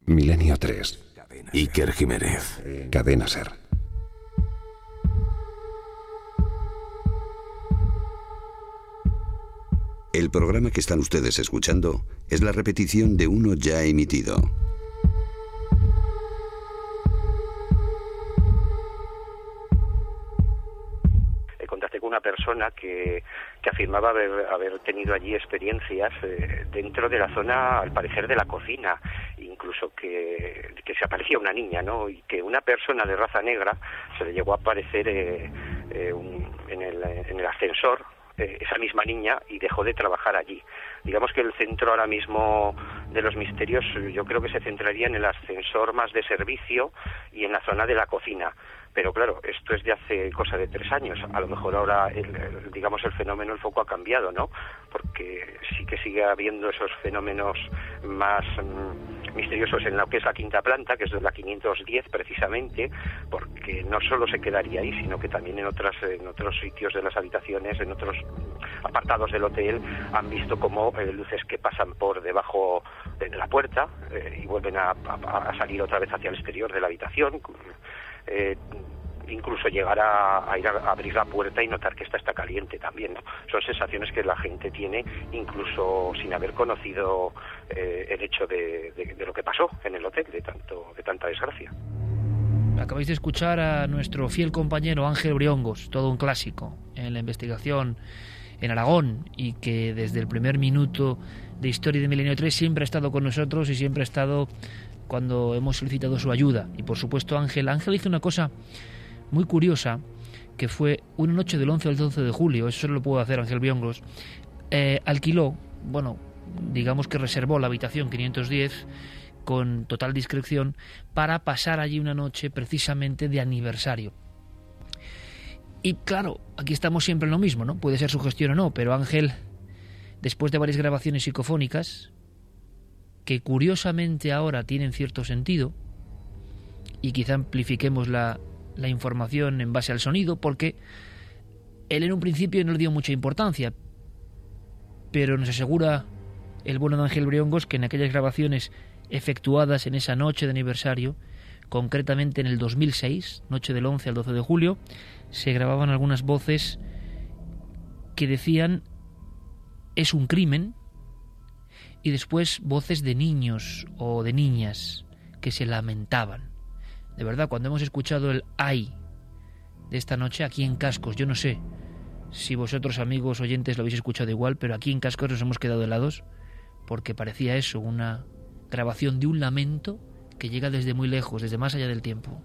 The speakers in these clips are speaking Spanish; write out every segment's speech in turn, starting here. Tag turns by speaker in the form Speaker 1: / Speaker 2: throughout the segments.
Speaker 1: Milenio 3.
Speaker 2: Iker Jiménez.
Speaker 1: Cadena SER.
Speaker 2: El programa que están ustedes escuchando es la repetición de uno ya emitido.
Speaker 3: Contacté con una persona que afirmaba haber tenido allí experiencias dentro de la zona, al parecer, de la cocina, incluso que se aparecía una niña, ¿no? Y que una persona de raza negra se le llegó a aparecer en el ascensor, esa misma niña, y dejó de trabajar allí. Digamos que el centro ahora mismo de los misterios yo creo que se centraría en el ascensor más de servicio y en la zona de la cocina. Pero claro, esto es de hace cosa de 3 años. A lo mejor ahora, el fenómeno, el foco ha cambiado, ¿no? Porque sí que sigue habiendo esos fenómenos más misteriosos en lo que es la quinta planta, que es de la 510 precisamente, porque no solo se quedaría ahí, sino que también en otros sitios de las habitaciones, en otros apartados del hotel, han visto como luces que pasan por debajo de la puerta y vuelven a salir otra vez hacia el exterior de la habitación. Incluso llegar a ir a abrir la puerta y notar que esta está caliente también, ¿no? Son sensaciones que la gente tiene incluso sin haber conocido el hecho de lo que pasó en el hotel, de tanta desgracia.
Speaker 4: Acabáis de escuchar a nuestro fiel compañero Ángel Briongos, todo un clásico en la investigación en Aragón, y que desde el primer minuto de Historia de Milenio 3 siempre ha estado con nosotros y siempre ha estado cuando hemos solicitado su ayuda. Y por supuesto Ángel hizo una cosa muy curiosa, que fue una noche del 11 al 12 de julio, eso solo lo pudo hacer Ángel Briongos, alquiló, digamos que reservó la habitación 510 con total discreción para pasar allí una noche precisamente de aniversario. Y claro, aquí estamos siempre en lo mismo, ¿no? Puede ser sugestión o no, pero Ángel, después de varias grabaciones psicofónicas, que curiosamente ahora tienen cierto sentido, y quizá amplifiquemos la información en base al sonido, porque él en un principio no le dio mucha importancia, pero nos asegura el bueno de Ángel Briongos que en aquellas grabaciones efectuadas en esa noche de aniversario, concretamente en el 2006, noche del 11 al 12 de julio, se grababan algunas voces que decían «es un crimen», y después voces de niños o de niñas que se lamentaban. De verdad, cuando hemos escuchado el «ay» de esta noche aquí en Cascos, yo no sé si vosotros, amigos oyentes, lo habéis escuchado igual, pero aquí en Cascos nos hemos quedado helados, porque parecía eso, una grabación de un lamento que llega desde muy lejos, desde más allá del tiempo.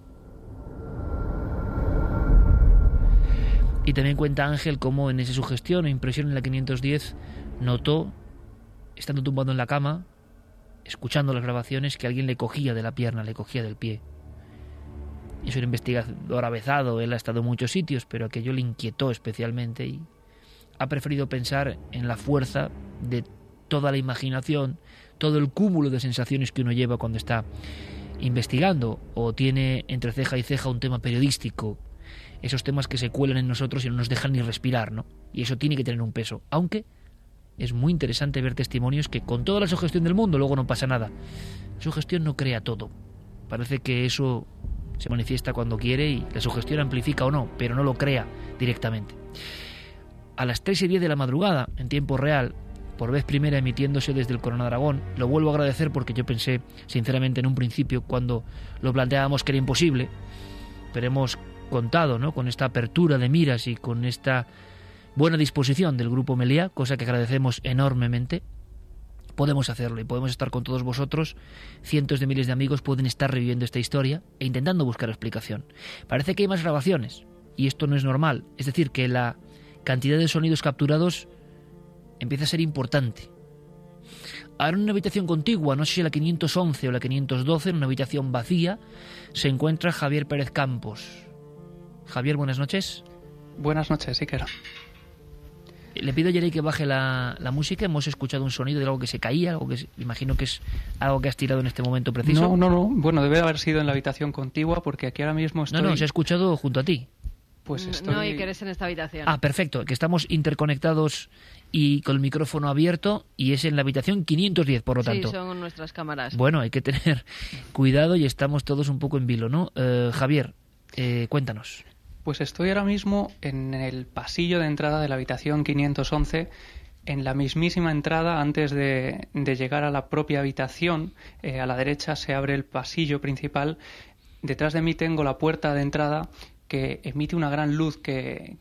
Speaker 4: Y también cuenta Ángel cómo en esa sugestión o impresión en la 510 notó, estando tumbado en la cama, escuchando las grabaciones, que alguien le cogía de la pierna, le cogía del pie. Es un investigador avezado, él ha estado en muchos sitios, pero aquello le inquietó especialmente y ha preferido pensar en la fuerza de toda la imaginación, todo el cúmulo de sensaciones que uno lleva cuando está investigando o tiene entre ceja y ceja un tema periodístico, esos temas que se cuelan en nosotros y no nos dejan ni respirar, ¿no? Y eso tiene que tener un peso, aunque es muy interesante ver testimonios que con toda la sugestión del mundo luego no pasa nada. La sugestión no crea todo, parece que eso se manifiesta cuando quiere y la sugestión amplifica o no, pero no lo crea directamente. A las 3:10 de la madrugada, en tiempo real, por vez primera emitiéndose desde el Corona de Aragón, lo vuelvo a agradecer porque yo pensé, sinceramente, en un principio, cuando lo planteábamos, que era imposible, pero hemos contado, ¿no?, con esta apertura de miras y con esta buena disposición del Grupo Meliá, cosa que agradecemos enormemente. Podemos hacerlo y podemos estar con todos vosotros. Cientos de miles de amigos pueden estar reviviendo esta historia e intentando buscar explicación. Parece que hay más grabaciones y esto no es normal, es decir, que la cantidad de sonidos capturados empieza a ser importante. Ahora en una habitación contigua, no sé si la 511 o la 512, en una habitación vacía, se encuentra Javier Pérez Campos. Javier, buenas noches.
Speaker 5: Buenas noches, Iker.
Speaker 4: Le pido a Jerry que baje la música. Hemos escuchado un sonido de algo que se caía, algo que imagino que es algo que has tirado en este momento preciso.
Speaker 5: No. Bueno, debe haber sido en la habitación contigua porque aquí ahora mismo estoy...
Speaker 4: No, se ha escuchado junto a ti.
Speaker 5: Pues estoy...
Speaker 6: No, Iker, es en esta habitación.
Speaker 4: Ah, perfecto, que estamos interconectados y con el micrófono abierto y es en la habitación 510, por lo tanto.
Speaker 6: Sí, son nuestras cámaras.
Speaker 4: Bueno, hay que tener cuidado y estamos todos un poco en vilo, ¿no? Javier, cuéntanos.
Speaker 5: Pues estoy ahora mismo en el pasillo de entrada de la habitación 511, en la mismísima entrada antes de llegar a la propia habitación. A la derecha se abre el pasillo principal. Detrás de mí tengo la puerta de entrada que emite una gran luz que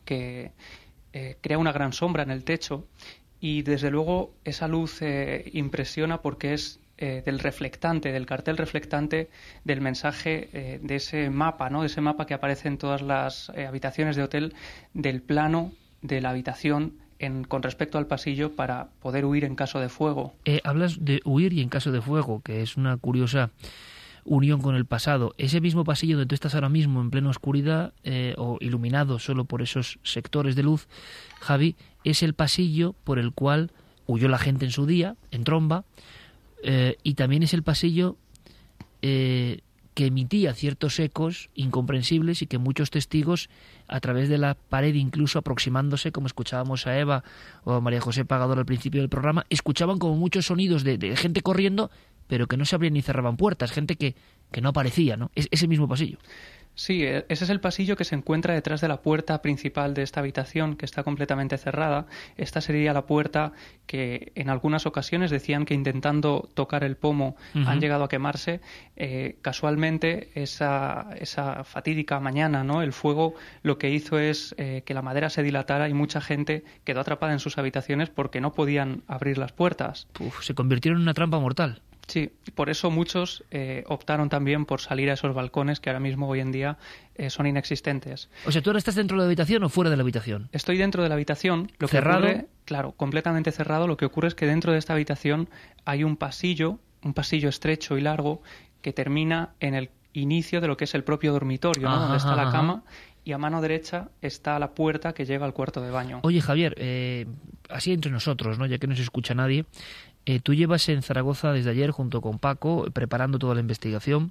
Speaker 5: crea una gran sombra en el techo, y desde luego esa luz impresiona porque es del reflectante, del cartel reflectante del mensaje de ese mapa, ¿no? De ese mapa que aparece en todas las habitaciones de hotel, del plano de la habitación con respecto al pasillo para poder huir en caso de fuego.
Speaker 4: Hablas de huir y en caso de fuego, que es una curiosa unión con el pasado. Ese mismo pasillo donde tú estás ahora mismo en plena oscuridad o iluminado solo por esos sectores de luz, Javi, es el pasillo por el cual huyó la gente en su día, en tromba, y también es el pasillo que emitía ciertos ecos incomprensibles y que muchos testigos, a través de la pared, incluso aproximándose, como escuchábamos a Eva o a María José Pagador al principio del programa, escuchaban como muchos sonidos de gente corriendo, pero que no se abrían ni cerraban puertas, gente que no aparecía, ¿no? Es ese mismo pasillo.
Speaker 5: Sí, ese es el pasillo que se encuentra detrás de la puerta principal de esta habitación, que está completamente cerrada. Esta sería la puerta que en algunas ocasiones decían que intentando tocar el pomo han llegado a quemarse. Casualmente, esa fatídica mañana, ¿no? El fuego lo que hizo es que la madera se dilatara y mucha gente quedó atrapada en sus habitaciones porque no podían abrir las puertas.
Speaker 4: Se convirtieron en una trampa mortal.
Speaker 5: Sí, por eso muchos optaron también por salir a esos balcones que ahora mismo, hoy en día, son inexistentes.
Speaker 4: O sea, ¿tú ahora estás dentro de la habitación o fuera de la habitación?
Speaker 5: Estoy dentro de la habitación.
Speaker 4: ¿Cerrado?
Speaker 5: Claro, completamente cerrado. Lo que ocurre es que dentro de esta habitación hay un pasillo estrecho y largo que termina en el inicio de lo que es el propio dormitorio, ¿no? Donde está la cama, y a mano derecha está la puerta que llega al cuarto de baño.
Speaker 4: Oye, Javier, así entre nosotros, ¿no? Ya que no se escucha nadie, tú llevas en Zaragoza desde ayer junto con Paco preparando toda la investigación,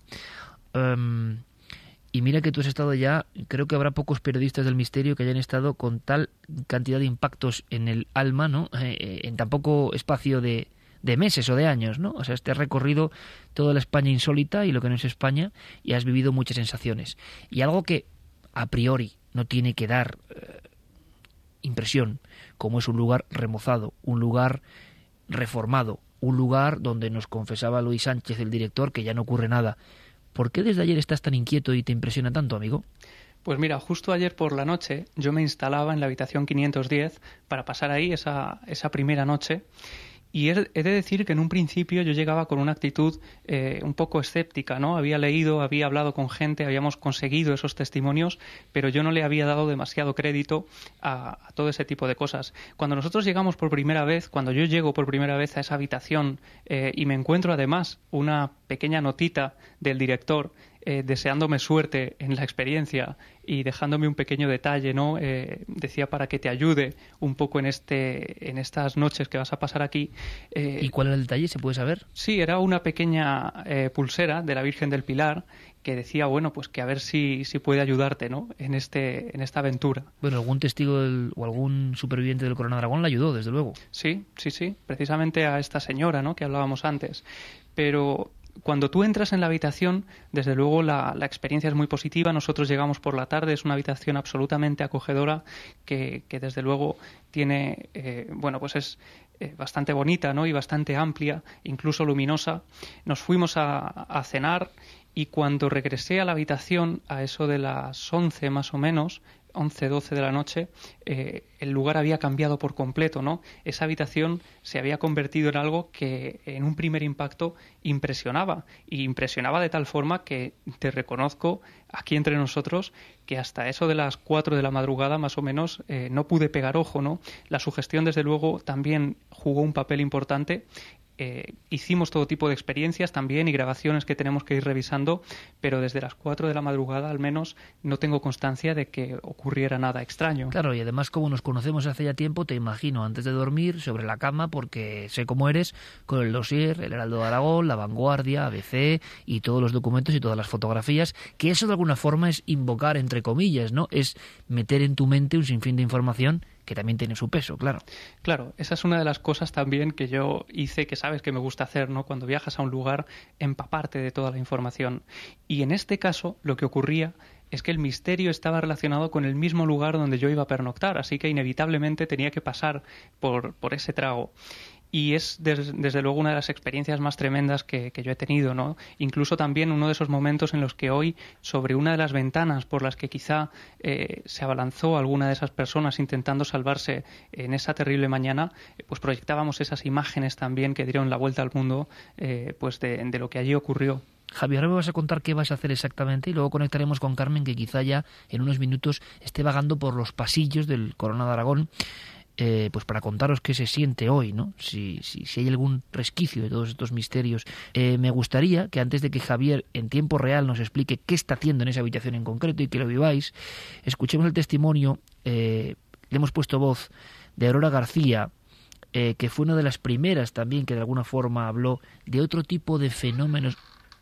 Speaker 4: y mira que tú has estado ya, creo que habrá pocos periodistas del misterio que hayan estado con tal cantidad de impactos en el alma, ¿no? En tan poco espacio de meses o de años, ¿no? O sea, has recorrido toda la España insólita y lo que no es España, y has vivido muchas sensaciones. Y algo que a priori no tiene que dar impresión, como es un lugar remozado, un lugar reformado, un lugar donde nos confesaba Luis Sánchez, el director, que ya no ocurre nada. ¿Por qué desde ayer estás tan inquieto y te impresiona tanto, amigo?
Speaker 5: Pues mira, justo ayer por la noche yo me instalaba en la habitación 510 para pasar ahí esa primera noche. Y he de decir que en un principio yo llegaba con una actitud un poco escéptica, ¿no? Había leído, había hablado con gente, habíamos conseguido esos testimonios, pero yo no le había dado demasiado crédito a todo ese tipo de cosas. Cuando nosotros llegamos por primera vez, cuando yo llego por primera vez a esa habitación y me encuentro además una pequeña notita del director deseándome suerte en la experiencia y dejándome un pequeño detalle, ¿no? Decía para que te ayude un poco en estas noches que vas a pasar aquí.
Speaker 4: ¿Y cuál era el detalle? ¿Se puede saber?
Speaker 5: Sí, era una pequeña pulsera de la Virgen del Pilar que decía, bueno, pues que a ver si puede ayudarte, ¿no? en esta aventura.
Speaker 4: Bueno, algún testigo o algún superviviente del Corona Dragón le ayudó, desde luego.
Speaker 5: Sí, precisamente a esta señora, ¿no? Que hablábamos antes. Pero cuando tú entras en la habitación, desde luego la experiencia es muy positiva. Nosotros llegamos por la tarde, es una habitación absolutamente acogedora que desde luego tiene, pues es bastante bonita, ¿no? Y bastante amplia, incluso luminosa. Nos fuimos a cenar y cuando regresé a la habitación, a eso de las 11 más o menos, 11, 12 de la noche, el lugar había cambiado por completo, ¿no? Esa habitación se había convertido en algo que en un primer impacto impresionaba, y impresionaba de tal forma que te reconozco aquí entre nosotros que hasta eso de las 4 de la madrugada más o menos no pude pegar ojo, ¿no? La sugestión desde luego también jugó un papel importante. hicimos todo tipo de experiencias también y grabaciones que tenemos que ir revisando, pero desde las 4 de la madrugada al menos no tengo constancia de que ocurriera nada extraño.
Speaker 4: Claro, y además como nos conocemos hace ya tiempo, te imagino antes de dormir sobre la cama, porque sé cómo eres, con el dossier, el Heraldo de Aragón, La Vanguardia, ABC y todos los documentos y todas las fotografías, que eso de alguna forma es invocar, entre comillas, ¿no? Es meter en tu mente un sinfín de información que también tiene su peso, claro.
Speaker 5: Claro, esa es una de las cosas también que yo hice, que sabes que me gusta hacer, ¿no? Cuando viajas a un lugar, empaparte de toda la información. Y en este caso, lo que ocurría es que el misterio estaba relacionado con el mismo lugar donde yo iba a pernoctar, así que inevitablemente tenía que pasar por ese trago. Y es desde luego una de las experiencias más tremendas que yo he tenido, ¿no? Incluso también uno de esos momentos en los que hoy, sobre una de las ventanas por las que quizá se abalanzó alguna de esas personas intentando salvarse en esa terrible mañana, pues proyectábamos esas imágenes también que dieron la vuelta al mundo, pues de lo que allí ocurrió.
Speaker 4: Javier, ahora me vas a contar qué vas a hacer exactamente y luego conectaremos con Carmen, que quizá ya en unos minutos esté vagando por los pasillos del Corona de Aragón, pues para contaros qué se siente hoy, ¿no? Si hay algún resquicio de todos estos misterios. Me gustaría que antes de que Javier en tiempo real nos explique qué está haciendo en esa habitación en concreto y que lo viváis, escuchemos el testimonio, le hemos puesto voz, de Aurora García, que fue una de las primeras también que de alguna forma habló de otro tipo de fenómenos.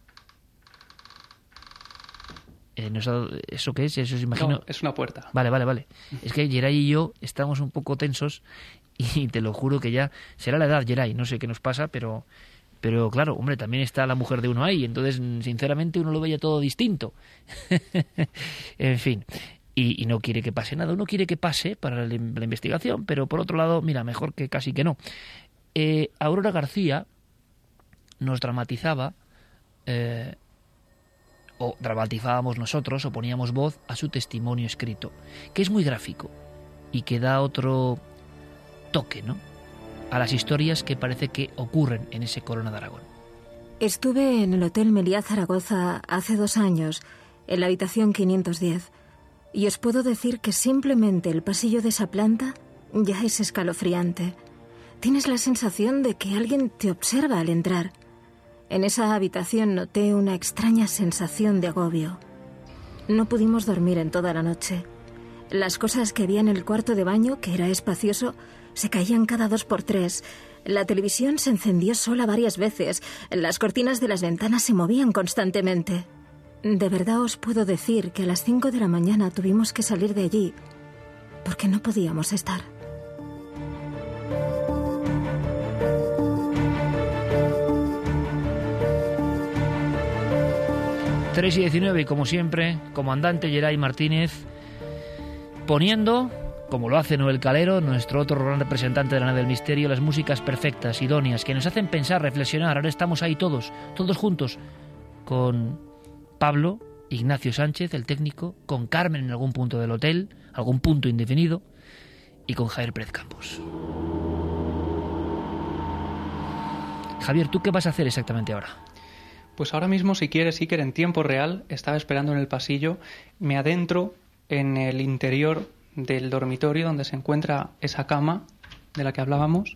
Speaker 4: ¿Eso qué es? Eso os imagino.
Speaker 5: No, es una puerta.
Speaker 4: Vale. Es que Geray y yo estamos un poco tensos y te lo juro que ya será la edad, Geray, no sé qué nos pasa, pero claro, hombre, también está la mujer de uno ahí, entonces sinceramente uno lo veía todo distinto. En fin, y no quiere que pase nada, uno quiere que pase para la investigación, pero por otro lado, mira, mejor que casi que no. Aurora García nos dramatizaba, o dramatizábamos nosotros, o poníamos voz a su testimonio escrito, que es muy gráfico y que da otro toque, ¿no?, a las historias que parece que ocurren en ese Corona de Aragón.
Speaker 7: Estuve en el Hotel Meliá Zaragoza hace 2 años, en la habitación 510, y os puedo decir que simplemente el pasillo de esa planta ya es escalofriante. Tienes la sensación de que alguien te observa al entrar. En esa habitación noté una extraña sensación de agobio. No pudimos dormir en toda la noche. Las cosas que había en el cuarto de baño, que era espacioso, se caían cada 2 por 3. La televisión se encendió sola varias veces. Las cortinas de las ventanas se movían constantemente. De verdad os puedo decir que a las 5 de la mañana tuvimos que salir de allí porque no podíamos estar.
Speaker 4: Tres y 19, y como siempre, comandante Geray Martínez, poniendo, como lo hace Noel Calero, nuestro otro gran representante de la nave del misterio, las músicas perfectas, idóneas, que nos hacen pensar, reflexionar. Ahora estamos ahí todos juntos, con Pablo, Ignacio Sánchez, el técnico, con Carmen en algún punto del hotel, algún punto indefinido, y con Javier Pérez Campos. Javier, ¿tú qué vas a hacer exactamente ahora?
Speaker 5: Pues ahora mismo, si quieres, Iker, en tiempo real, estaba esperando en el pasillo, me adentro en el interior del dormitorio donde se encuentra esa cama de la que hablábamos.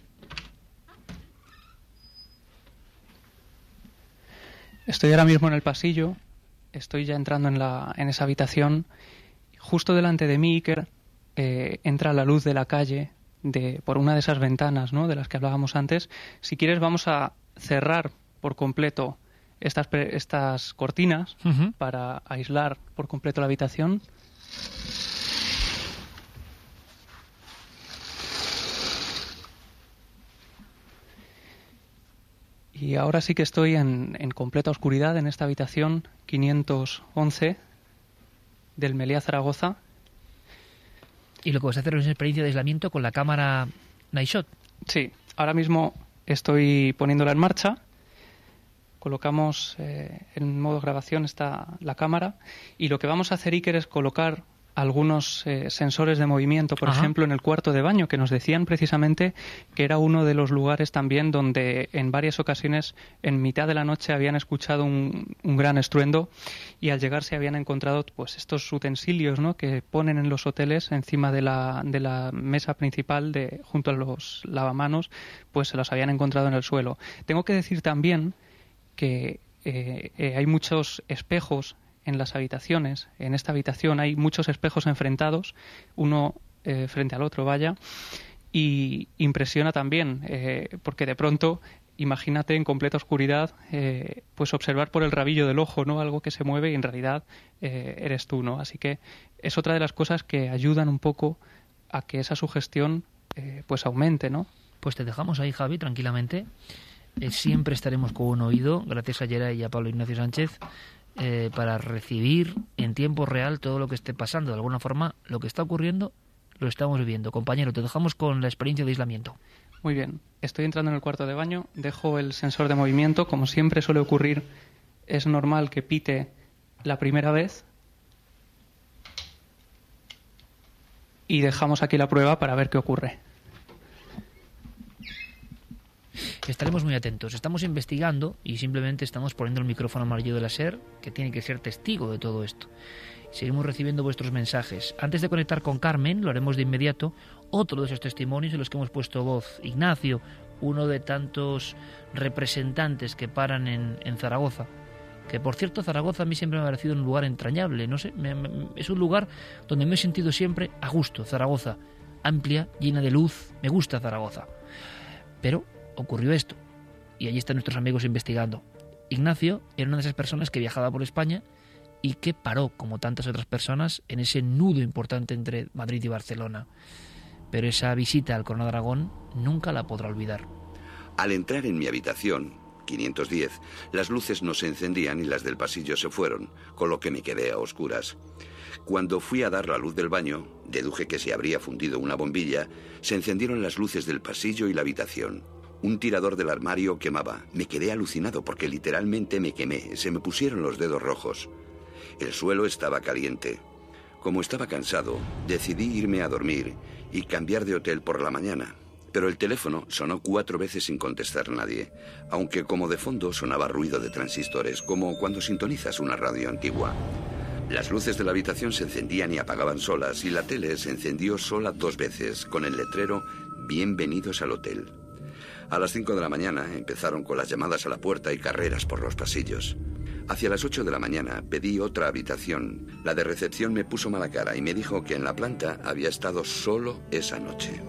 Speaker 5: Estoy ahora mismo en el pasillo, estoy ya entrando en esa habitación. Justo delante de mí, Iker, entra la luz de la calle por una de esas ventanas, ¿no?, de las que hablábamos antes. Si quieres, vamos a cerrar por completo estas cortinas para aislar por completo la habitación. Y ahora sí que estoy en completa oscuridad en esta habitación 511 del Meliá Zaragoza.
Speaker 4: Y lo que vas a hacer es una experiencia de aislamiento con la cámara Night Shot.
Speaker 5: Sí, ahora mismo estoy poniéndola en marcha. Colocamos en modo grabación la cámara, y lo que vamos a hacer, Iker, es colocar algunos sensores de movimiento, por ejemplo, en el cuarto de baño, que nos decían precisamente que era uno de los lugares también donde en varias ocasiones en mitad de la noche habían escuchado un gran estruendo y al llegar se habían encontrado pues estos utensilios, ¿no?, que ponen en los hoteles encima de la mesa principal junto a los lavamanos, pues se los habían encontrado en el suelo. Tengo que decir también que hay muchos espejos en las habitaciones. En esta habitación hay muchos espejos enfrentados, uno frente al otro, vaya, y impresiona también, porque de pronto, imagínate en completa oscuridad, pues observar por el rabillo del ojo, ¿no?, algo que se mueve y en realidad eres tú, ¿no? Así que es otra de las cosas que ayudan un poco a que esa sugestión pues aumente, ¿no?
Speaker 4: Pues te dejamos ahí, Javi, tranquilamente. Siempre estaremos con un oído, gracias a Geray y a Pablo Ignacio Sánchez, para recibir en tiempo real todo lo que esté pasando. De alguna forma, lo que está ocurriendo lo estamos viviendo. Compañero, te dejamos con la experiencia de aislamiento.
Speaker 5: Muy bien, estoy entrando en el cuarto de baño, dejo el sensor de movimiento, como siempre suele ocurrir, es normal que pite la primera vez y dejamos aquí la prueba para ver qué ocurre.
Speaker 4: Estaremos muy atentos. Estamos investigando y simplemente estamos poniendo el micrófono amarillo de la SER, que tiene que ser testigo de todo esto. Seguimos recibiendo vuestros mensajes. Antes de conectar con Carmen, lo haremos de inmediato, otro de esos testimonios en los que hemos puesto voz. Ignacio, uno de tantos representantes que paran en Zaragoza. Que, por cierto, Zaragoza a mí siempre me ha parecido un lugar entrañable. No sé, es un lugar donde me he sentido siempre a gusto. Zaragoza, amplia, llena de luz. Me gusta Zaragoza. Pero ocurrió esto, y allí están nuestros amigos investigando. Ignacio era una de esas personas que viajaba por España y que paró, como tantas otras personas, en ese nudo importante entre Madrid y Barcelona. Pero esa visita al Corona de Aragón nunca la podrá olvidar.
Speaker 2: Al entrar en mi habitación, 510, las luces no se encendían y las del pasillo se fueron, con lo que me quedé a oscuras. Cuando fui a dar la luz del baño, deduje que se habría fundido una bombilla, se encendieron las luces del pasillo y la habitación. Un tirador del armario quemaba. Me quedé alucinado porque literalmente me quemé. Se me pusieron los dedos rojos. El suelo estaba caliente. Como estaba cansado, decidí irme a dormir y cambiar de hotel por la mañana. Pero el teléfono sonó 4 veces sin contestar nadie, aunque como de fondo sonaba ruido de transistores, como cuando sintonizas una radio antigua. Las luces de la habitación se encendían y apagaban solas y la tele se encendió sola 2 veces, con el letrero «Bienvenidos al hotel». A las 5 de la mañana empezaron con las llamadas a la puerta y carreras por los pasillos. Hacia las 8 de la mañana pedí otra habitación. La de recepción me puso mala cara y me dijo que en la planta había estado solo esa noche.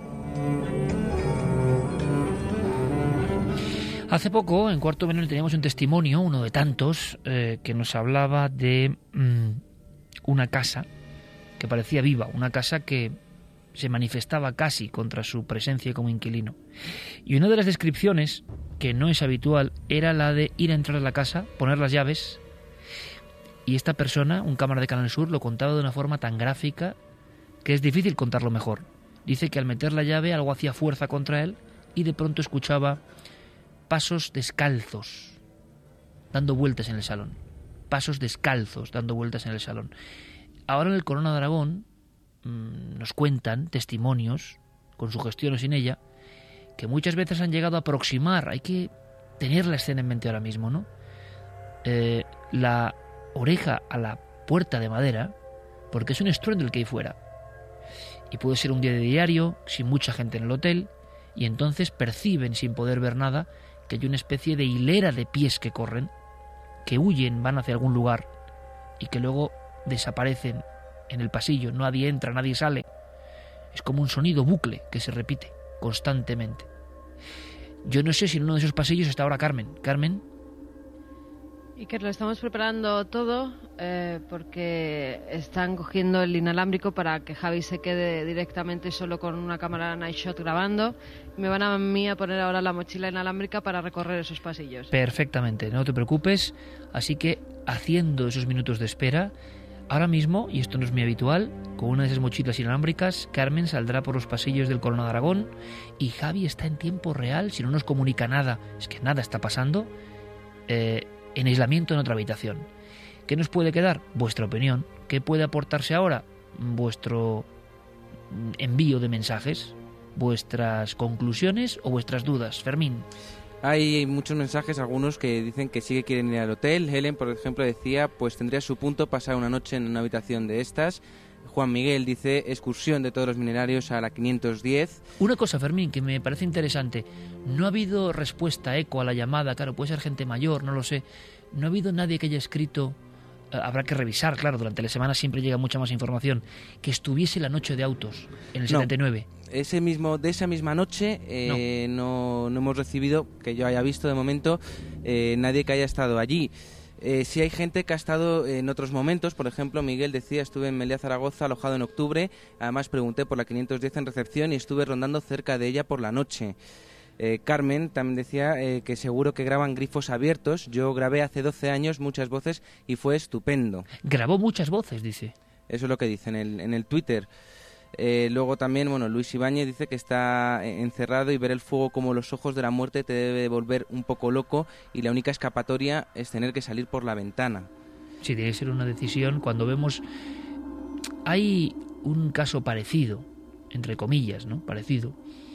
Speaker 4: Hace poco, en Cuarto Milenio, teníamos un testimonio, uno de tantos, que nos hablaba de una casa que parecía viva, una casa que se manifestaba casi contra su presencia como inquilino. Y una de las descripciones, que no es habitual, era la de ir a entrar a la casa, poner las llaves, y esta persona, un cámara de Canal Sur, lo contaba de una forma tan gráfica que es difícil contarlo mejor. Dice que al meter la llave algo hacía fuerza contra él y de pronto escuchaba pasos descalzos dando vueltas en el salón. Pasos descalzos dando vueltas en el salón. Ahora en el Corona de Aragón nos cuentan testimonios, con su gestión o sin ella, que muchas veces han llegado a aproximar, hay que tener la escena en mente ahora mismo, ¿no? La oreja a la puerta de madera, porque es un estruendo el que hay fuera. Y puede ser un día de diario, sin mucha gente en el hotel, y entonces perciben, sin poder ver nada, que hay una especie de hilera de pies que corren, que huyen, van hacia algún lugar, y que luego desaparecen en el pasillo. Nadie entra, nadie sale. Es como un sonido bucle que se repite constantemente. Yo no sé si en uno de esos pasillos está ahora Carmen. Carmen.
Speaker 6: Y que lo estamos preparando todo porque están cogiendo el inalámbrico para que Javi se quede directamente solo con una cámara Night Shot grabando. Me van a mí a poner ahora la mochila inalámbrica para recorrer esos pasillos.
Speaker 4: Perfectamente, no te preocupes. Así que haciendo esos minutos de espera, ahora mismo, y esto no es muy habitual, con una de esas mochilas inalámbricas, Carmen saldrá por los pasillos del Corona de Aragón y Javi está en tiempo real, si no nos comunica nada, es que nada está pasando, en aislamiento en otra habitación. ¿Qué nos puede quedar? Vuestra opinión. ¿Qué puede aportarse ahora? vuestro envío de mensajes, vuestras conclusiones o vuestras dudas. Fermín.
Speaker 8: Hay muchos mensajes, algunos que dicen que sí que quieren ir al hotel. Helen, por ejemplo, decía, pues tendría su punto pasar una noche en una habitación de estas. Juan Miguel dice, excursión de todos los minerarios a la 510.
Speaker 4: Una cosa, Fermín, que me parece interesante. No ha habido respuesta, eco a la llamada. Claro, puede ser gente mayor, no lo sé. No ha habido nadie que haya escrito, habrá que revisar, claro, durante la semana siempre llega mucha más información, que estuviese la noche de autos en el 79.
Speaker 8: De esa misma noche no hemos recibido, que yo haya visto de momento, nadie que haya estado allí. Sí hay gente que ha estado en otros momentos. Por ejemplo, Miguel decía, estuve en Meliá, Zaragoza, alojado en octubre. Además pregunté por la 510 en recepción y estuve rondando cerca de ella por la noche. Carmen también decía que seguro que graban grifos abiertos. Yo grabé hace 12 años muchas voces y fue estupendo.
Speaker 4: Grabó muchas voces, dice.
Speaker 8: Eso es lo que dice en el Twitter. Luego también, Luis Ibáñez dice que está encerrado y ver el fuego como los ojos de la muerte te debe volver un poco loco y la única escapatoria es tener que salir por la ventana.
Speaker 4: Sí, debe ser una decisión. Cuando vemos... Hay un caso parecido, entre comillas, ¿no? Parecido.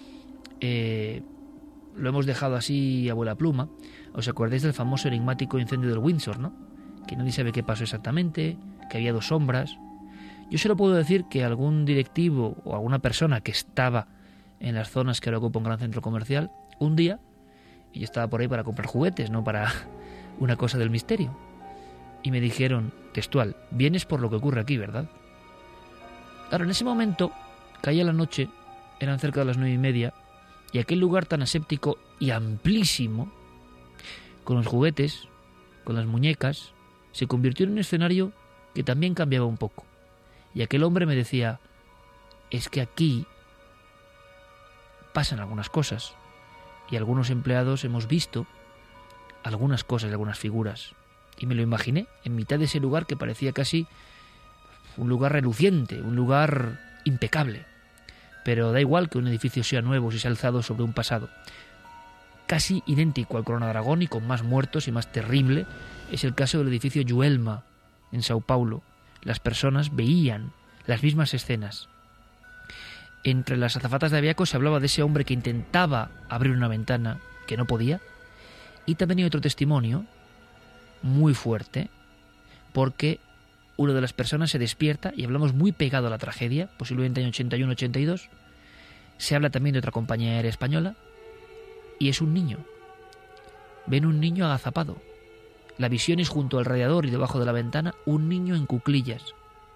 Speaker 4: Lo hemos dejado así a vuela pluma. ¿Os acordáis del famoso enigmático incendio del Windsor, no? Que nadie sabe qué pasó exactamente, que había 2 sombras... Yo solo puedo decir que algún directivo o alguna persona que estaba en las zonas que ahora ocupa un gran centro comercial, un día, y yo estaba por ahí para comprar juguetes, no para una cosa del misterio, y me dijeron, textual, vienes por lo que ocurre aquí, ¿verdad? Claro, en ese momento, caía la noche, eran cerca de las 9:30, y aquel lugar tan aséptico y amplísimo, con los juguetes, con las muñecas, se convirtió en un escenario que también cambiaba un poco. Y aquel hombre me decía, es que aquí pasan algunas cosas y algunos empleados hemos visto algunas cosas, algunas figuras. Y me lo imaginé en mitad de ese lugar que parecía casi un lugar reluciente, un lugar impecable. Pero da igual que un edificio sea nuevo si se ha alzado sobre un pasado. Casi idéntico al Corona de Aragón y con más muertos y más terrible es el caso del edificio Yuelma en Sao Paulo. Las personas veían las mismas escenas. Entre las azafatas de Aviaco se hablaba de ese hombre que intentaba abrir una ventana, que no podía. Y también hay otro testimonio muy fuerte, porque una de las personas se despierta, y hablamos muy pegado a la tragedia, posiblemente año 81-82, se habla también de otra compañía aérea española, y es un niño. Ven un niño agazapado. La visión es junto al radiador y debajo de la ventana un niño en cuclillas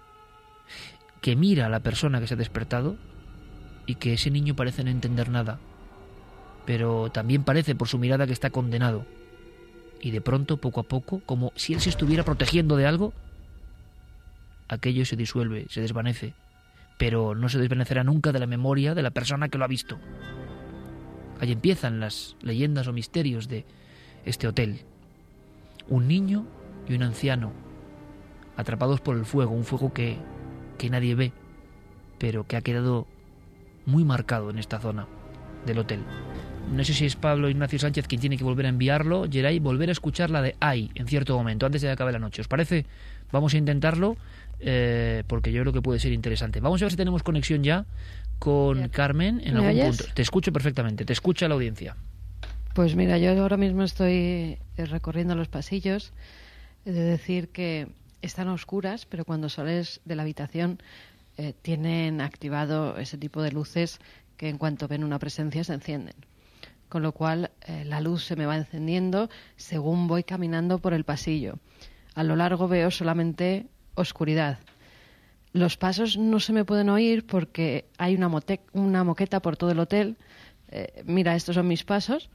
Speaker 4: que mira a la persona que se ha despertado y que ese niño parece no entender nada, pero también parece por su mirada que está condenado. Y de pronto, poco a poco, como si él se estuviera protegiendo de algo, aquello se disuelve, se desvanece, pero no se desvanecerá nunca de la memoria de la persona que lo ha visto. Ahí empiezan las leyendas o misterios de este hotel. Un niño y un anciano, atrapados por el fuego, un fuego que nadie ve, pero que ha quedado muy marcado en esta zona del hotel. No sé si es Pablo Ignacio Sánchez quien tiene que volver a enviarlo, Geray, volver a escuchar la de Ay en cierto momento, antes de que acabe la noche. ¿Os parece? Vamos a intentarlo, porque yo creo que puede ser interesante. Vamos a ver si tenemos conexión ya con Carmen en algún punto. Te escucho perfectamente, te escucha la audiencia.
Speaker 6: Pues mira, yo ahora mismo estoy recorriendo los pasillos. He de decir que están a oscuras, pero cuando sales de la habitación tienen activado ese tipo de luces que en cuanto ven una presencia se encienden. Con lo cual la luz se me va encendiendo según voy caminando por el pasillo. A lo largo veo solamente oscuridad. Los pasos no se me pueden oír porque hay una moqueta por todo el hotel. Mira, estos son mis pasos.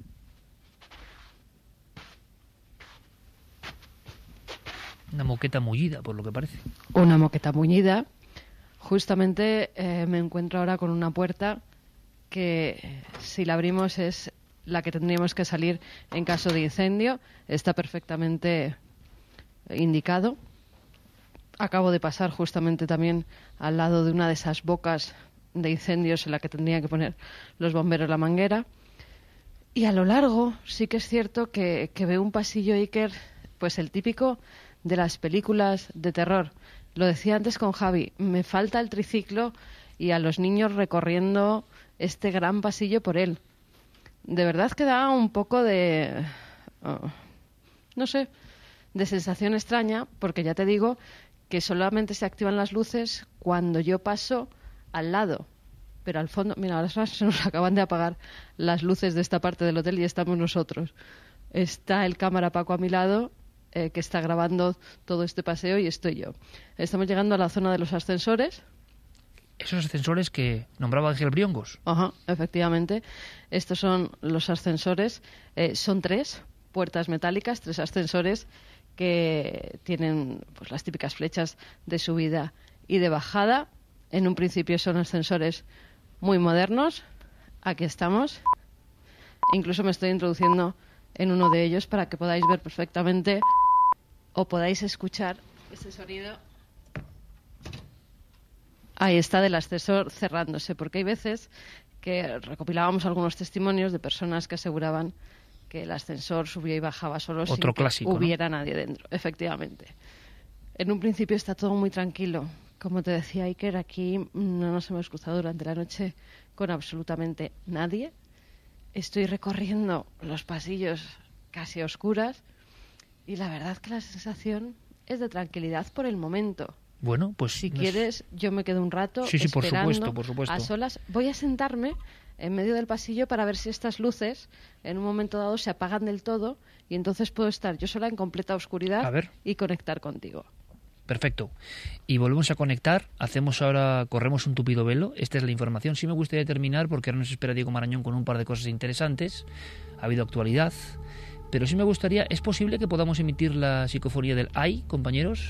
Speaker 4: Una moqueta mullida, por lo que parece.
Speaker 6: Una moqueta mullida. Justamente me encuentro ahora con una puerta que, si la abrimos, es la que tendríamos que salir en caso de incendio. Está perfectamente indicado. Acabo de pasar justamente también al lado de una de esas bocas de incendios en la que tendrían que poner los bomberos la manguera. Y a lo largo sí que es cierto que veo un pasillo, Iker, pues el típico de las películas de terror. Lo decía antes con Javi, me falta el triciclo y a los niños recorriendo este gran pasillo por él. De verdad que da un poco de... no sé, de sensación extraña, porque ya te digo que solamente se activan las luces cuando yo paso al lado. Pero al fondo, mira, ahora se nos acaban de apagar las luces de esta parte del hotel y estamos nosotros. Está el cámara Paco a mi lado, que está grabando todo este paseo, y estoy yo. Estamos llegando a la zona de los ascensores.
Speaker 4: Esos ascensores que nombraba Ángel Briongos.
Speaker 6: Ajá, efectivamente. Estos son los ascensores. Son 3 puertas metálicas, 3 ascensores que tienen pues las típicas flechas de subida y de bajada. En un principio son ascensores muy modernos. Aquí estamos. Incluso me estoy introduciendo en uno de ellos para que podáis ver perfectamente o podáis escuchar ese sonido. Ahí está, del ascensor cerrándose, porque hay veces que recopilábamos algunos testimonios de personas que aseguraban que el ascensor subía y bajaba solo
Speaker 4: Otro
Speaker 6: sin
Speaker 4: clásico,
Speaker 6: que hubiera nadie dentro. Efectivamente. En un principio está todo muy tranquilo. Como te decía Iker, aquí no nos hemos cruzado durante la noche con absolutamente nadie. Estoy recorriendo los pasillos casi a oscuras y la verdad que la sensación es de tranquilidad por el momento.
Speaker 4: Bueno, pues...
Speaker 6: Si quieres, yo me quedo un rato
Speaker 4: sí,
Speaker 6: esperando
Speaker 4: por supuesto.
Speaker 6: a solas. Voy a sentarme en medio del pasillo para ver si estas luces en un momento dado se apagan del todo y entonces puedo estar yo sola en completa oscuridad y conectar contigo.
Speaker 4: Perfecto. Y volvemos a conectar. Corremos un tupido velo. Esta es la información. Sí me gustaría terminar porque ahora nos espera Diego Marañón con un par de cosas interesantes. Ha habido actualidad. Pero sí me gustaría... ¿Es posible que podamos emitir la psicofonía del AI, compañeros?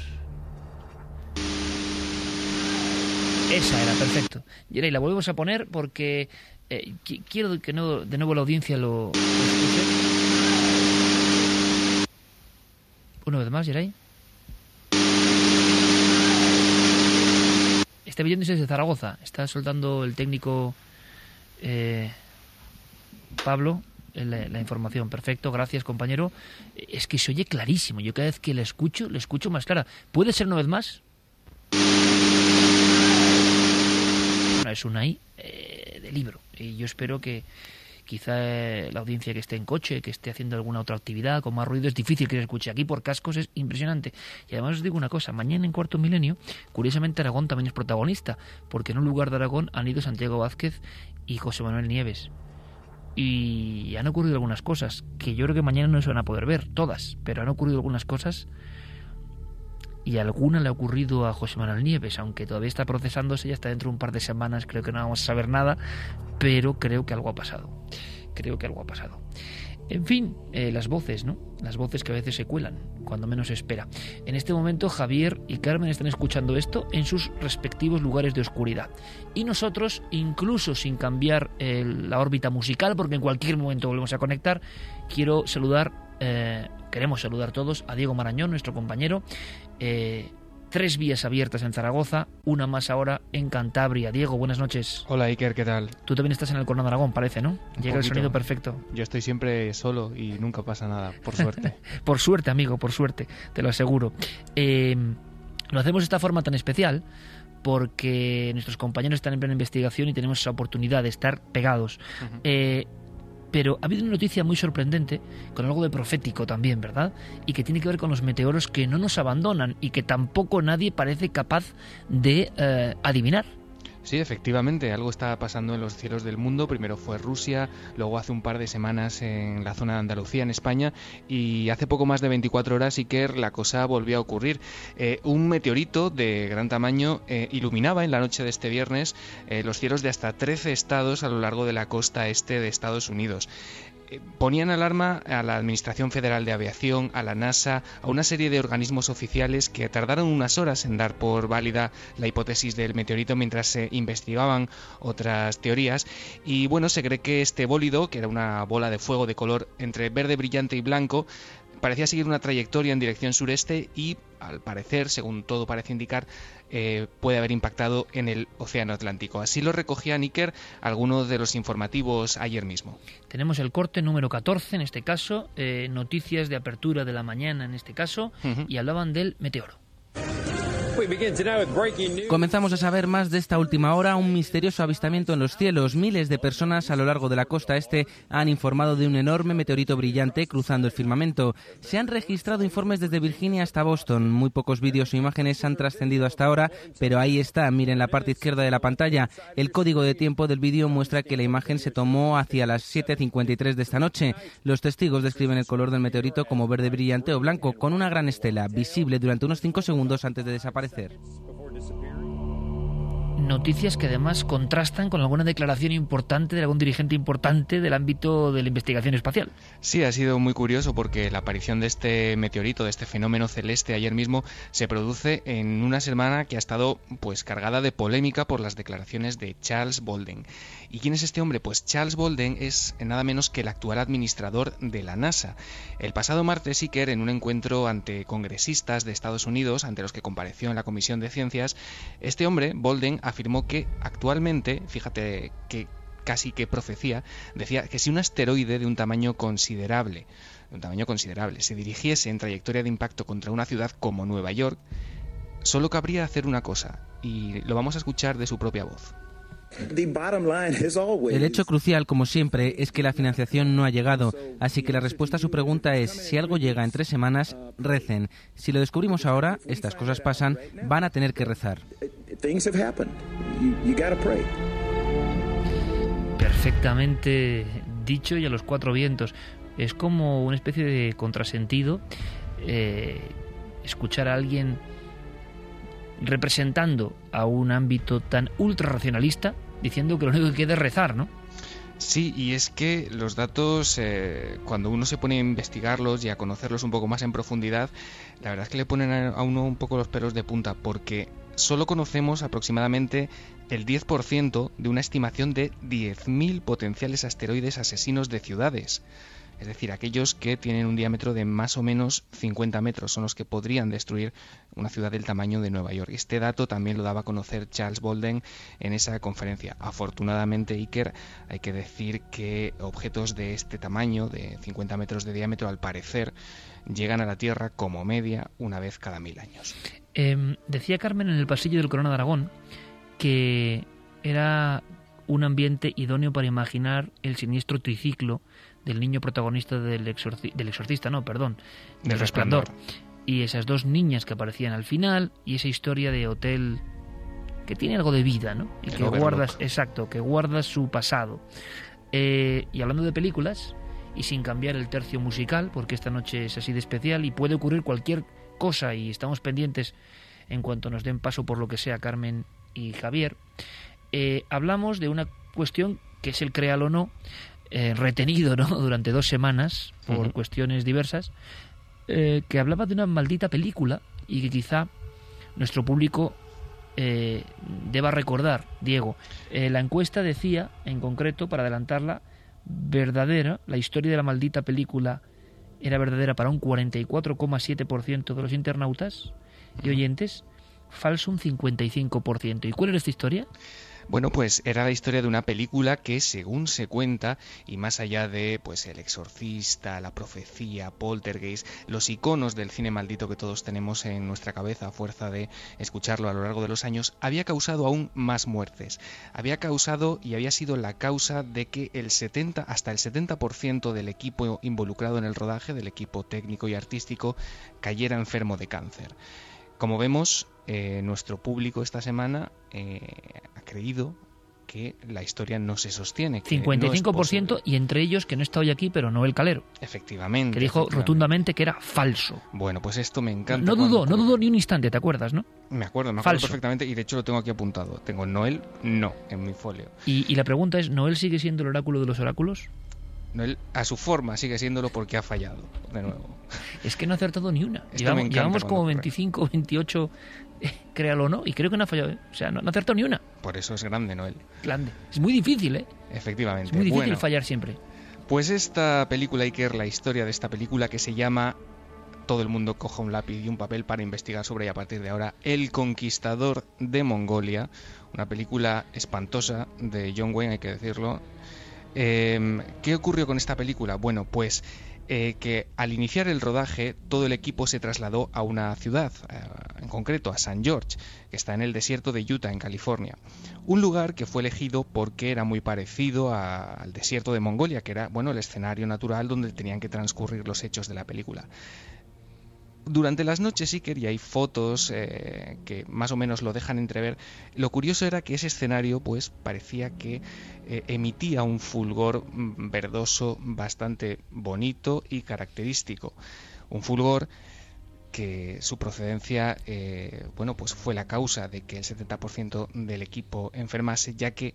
Speaker 4: Esa era, perfecto. Y la volvemos a poner porque quiero que de nuevo la audiencia lo escuche. Una vez más, Yeray. Está viniendo desde Zaragoza. Está soltando el técnico Pablo la información. Perfecto, gracias, compañero. Es que se oye clarísimo. Yo cada vez que la escucho más clara. ¿Puede ser una vez más? Bueno, es una I de libro. Y yo espero que quizá la audiencia que esté en coche, que esté haciendo alguna otra actividad con más ruido, es difícil que se escuche. Aquí por cascos es impresionante. Y además os digo una cosa, mañana en Cuarto Milenio, curiosamente Aragón también es protagonista, porque en un lugar de Aragón han ido Santiago Vázquez y José Manuel Nieves. Y han ocurrido algunas cosas que yo creo que mañana no se van a poder ver, todas, pero han ocurrido algunas cosas y alguna le ha ocurrido a José Manuel Nieves, aunque todavía está procesándose, ya está dentro de un par de semanas, creo que no vamos a saber nada, pero creo que algo ha pasado. En fin, las voces, ¿no? Las voces que a veces se cuelan, cuando menos se espera. En este momento Javier y Carmen están escuchando esto en sus respectivos lugares de oscuridad. Y nosotros, incluso sin cambiar la órbita musical, porque en cualquier momento volvemos a conectar, queremos saludar todos a Diego Marañón, nuestro compañero. 3 vías abiertas en Zaragoza, una más ahora en Cantabria. Diego, buenas noches.
Speaker 9: Hola Iker, ¿qué tal?
Speaker 4: Tú también estás en el Corno de Aragón, parece, ¿no? Llega el sonido perfecto.
Speaker 9: Yo estoy siempre solo y nunca pasa nada, por suerte.
Speaker 4: Por suerte, amigo, por suerte, te lo aseguro. Lo hacemos de esta forma tan especial porque nuestros compañeros están en plena investigación y tenemos esa oportunidad de estar pegados. Pero ha habido una noticia muy sorprendente, con algo de profético también, ¿verdad? Y que tiene que ver con los meteoros que no nos abandonan y que tampoco nadie parece capaz de adivinar.
Speaker 9: Sí, efectivamente, algo está pasando en los cielos del mundo. Primero fue Rusia, luego hace un par de semanas en la zona de Andalucía, en España, y hace poco más de 24 horas, Iker, la cosa volvió a ocurrir. Un meteorito de gran tamaño iluminaba en la noche de este viernes los cielos de hasta 13 estados a lo largo de la costa este de Estados Unidos. Ponían alarma a la Administración Federal de Aviación, a la NASA, a una serie de organismos oficiales que tardaron unas horas en dar por válida la hipótesis del meteorito mientras se investigaban otras teorías. Y bueno, se cree que este bólido, que era una bola de fuego de color entre verde brillante y blanco, parecía seguir una trayectoria en dirección sureste y, al parecer, según todo parece indicar, puede haber impactado en el Océano Atlántico. Así lo recogía Iker algunos de los informativos ayer mismo.
Speaker 4: Tenemos el corte número 14 en este caso, noticias de apertura de la mañana en este caso, y hablaban del meteoro.
Speaker 8: Comenzamos a saber más de esta última hora, un misterioso avistamiento en los cielos. Miles de personas a lo largo de la costa este han informado de un enorme meteorito brillante cruzando el firmamento. Se han registrado informes desde Virginia hasta Boston. Muy pocos vídeos o imágenes han trascendido hasta ahora, pero ahí está, miren la parte izquierda de la pantalla. El código de tiempo del vídeo muestra que la imagen se tomó hacia las 7:53 de esta noche. Los testigos describen el color del meteorito como verde brillante o blanco, con una gran estela, visible durante unos 5 segundos antes de desaparecer.
Speaker 4: Noticias que además contrastan con alguna declaración importante de algún dirigente importante del ámbito de la investigación espacial.
Speaker 9: Sí, ha sido muy curioso porque la aparición de este meteorito, de este fenómeno celeste ayer mismo, se produce en una semana que ha estado pues cargada de polémica por las declaraciones de Charles Bolden. ¿Y quién es este hombre? Pues Charles Bolden es nada menos que el actual administrador de la NASA. El pasado martes, Iker, en un encuentro ante congresistas de Estados Unidos, ante los que compareció en la Comisión de Ciencias, este hombre, Bolden, afirmó que actualmente, fíjate que casi que profecía, decía que si un asteroide de un tamaño considerable se dirigiese en trayectoria de impacto contra una ciudad como Nueva York, solo cabría hacer una cosa, y lo vamos a escuchar de su propia voz.
Speaker 8: El hecho crucial, como siempre, es que la financiación no ha llegado, así que la respuesta a su pregunta es, si algo llega en 3 semanas, recen. Si lo descubrimos ahora, estas cosas pasan, van a tener que rezar.
Speaker 4: Perfectamente dicho y a los 4 vientos. Es como una especie de contrasentido escuchar a alguien representando a un ámbito tan ultra racionalista diciendo que lo único que queda es rezar, ¿no?
Speaker 9: Sí, y es que los datos, cuando uno se pone a investigarlos y a conocerlos un poco más en profundidad, la verdad es que le ponen a uno un poco los pelos de punta, porque solo conocemos aproximadamente el 10% de una estimación de 10.000 potenciales asteroides asesinos de ciudades. Es decir, aquellos que tienen un diámetro de más o menos 50 metros son los que podrían destruir una ciudad del tamaño de Nueva York. Este dato también lo daba a conocer Charles Bolden en esa conferencia. Afortunadamente, Iker, hay que decir que objetos de este tamaño, de 50 metros de diámetro, al parecer, llegan a la Tierra como media una vez cada 1000 años.
Speaker 4: Decía Carmen en el pasillo del Corona de Aragón que era un ambiente idóneo para imaginar el siniestro triciclo del niño protagonista del Resplandor. Y esas 2 niñas que aparecían al final y esa historia de hotel que tiene algo de vida, ¿no? Y que guardas su pasado. Y hablando de películas, y sin cambiar el tercio musical, porque esta noche es así de especial y puede ocurrir cualquier cosa y estamos pendientes en cuanto nos den paso por lo que sea Carmen y Javier, hablamos de una cuestión que es el créalo o no, retenido, ¿no?, durante 2 semanas por cuestiones diversas, que hablaba de una maldita película y que quizá nuestro público deba recordar. Diego, la encuesta decía, en concreto, para adelantarla, la historia de la maldita película era verdadera para un 44,7% de los internautas y oyentes, falso un 55%. ¿Y cuál era esta historia?
Speaker 9: Bueno, pues era la historia de una película que, según se cuenta, y más allá de pues El Exorcista, La Profecía, Poltergeist, los iconos del cine maldito que todos tenemos en nuestra cabeza a fuerza de escucharlo a lo largo de los años, había causado aún más muertes. Había causado y había sido la causa de que hasta el 70% del equipo involucrado en el rodaje, del equipo técnico y artístico, cayera enfermo de cáncer. Como vemos, nuestro público esta semana ha creído que la historia no se sostiene.
Speaker 4: 55% no, y entre ellos, que no está hoy aquí, pero Noel Calero.
Speaker 9: Efectivamente.
Speaker 4: Que dijo rotundamente que era falso.
Speaker 9: Bueno, pues esto me encanta.
Speaker 4: No dudó ni un instante, ¿te acuerdas, no?
Speaker 9: Me acuerdo perfectamente, y de hecho lo tengo aquí apuntado. Tengo Noel, no, en mi folio.
Speaker 4: Y la pregunta es, ¿Noel sigue siendo el oráculo de los oráculos?
Speaker 9: Noel, a su forma, sigue siéndolo porque ha fallado, de nuevo.
Speaker 4: Es que no ha acertado ni una. Llevamos como 25, 28, créalo o no, y creo que no ha fallado. O sea, no ha acertado ni una.
Speaker 9: Por eso es grande, Noel.
Speaker 4: Grande. Es muy difícil, ¿eh?
Speaker 9: Efectivamente.
Speaker 4: Es muy difícil fallar siempre.
Speaker 9: Pues esta película, Iker, la historia de esta película que se llama Todo el mundo coja un lápiz y un papel para investigar sobre ella a partir de ahora, El Conquistador de Mongolia, una película espantosa de John Wayne, hay que decirlo. ¿Qué ocurrió con esta película? Bueno, pues que al iniciar el rodaje todo el equipo se trasladó a una ciudad, en concreto a St. George, que está en el desierto de Utah, en California. Un lugar que fue elegido porque era muy parecido al desierto de Mongolia, que era, bueno, el escenario natural donde tenían que transcurrir los hechos de la película. Durante las noches Iker, y hay fotos que más o menos lo dejan entrever, lo curioso era que ese escenario pues parecía que emitía un fulgor verdoso bastante bonito y característico. Un fulgor que su procedencia bueno, pues fue la causa de que el 70% del equipo enfermase, ya que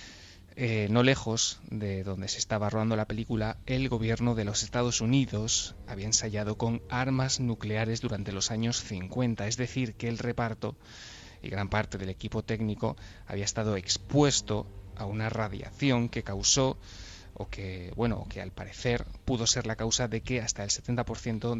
Speaker 9: no lejos de donde se estaba rodando la película, el gobierno de los Estados Unidos había ensayado con armas nucleares durante los años 50, es decir, que el reparto y gran parte del equipo técnico había estado expuesto a una radiación que causó, o que, bueno, que al parecer pudo ser la causa de que hasta el 70%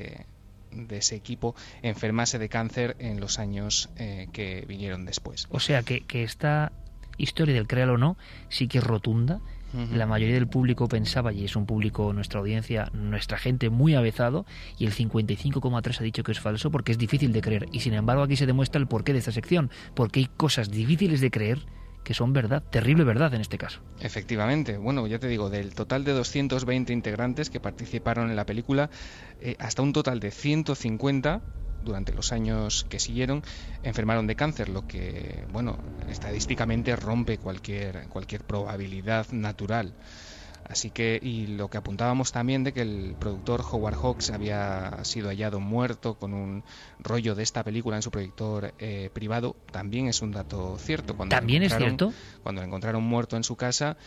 Speaker 9: de ese equipo enfermase de cáncer en los años que vinieron después.
Speaker 4: O sea que esta historia del créalo o no sí que es rotunda. La mayoría del público pensaba, y es un público, nuestra audiencia, nuestra gente muy avezado, y el 55,3 ha dicho que es falso porque es difícil de creer. Y sin embargo aquí se demuestra el porqué de esta sección, porque hay cosas difíciles de creer que son verdad, terrible verdad en este caso.
Speaker 9: Efectivamente, bueno, ya te digo, del total de 220 integrantes que participaron en la película, hasta un total de 150 durante los años que siguieron enfermaron de cáncer, lo que, bueno, estadísticamente rompe cualquier probabilidad natural. Así que, y lo que apuntábamos también de que el productor Howard Hawks había sido hallado muerto con un rollo de esta película en su proyector privado, también es un dato cierto.
Speaker 4: ¿También es cierto?
Speaker 9: Cuando lo encontraron muerto en su casa,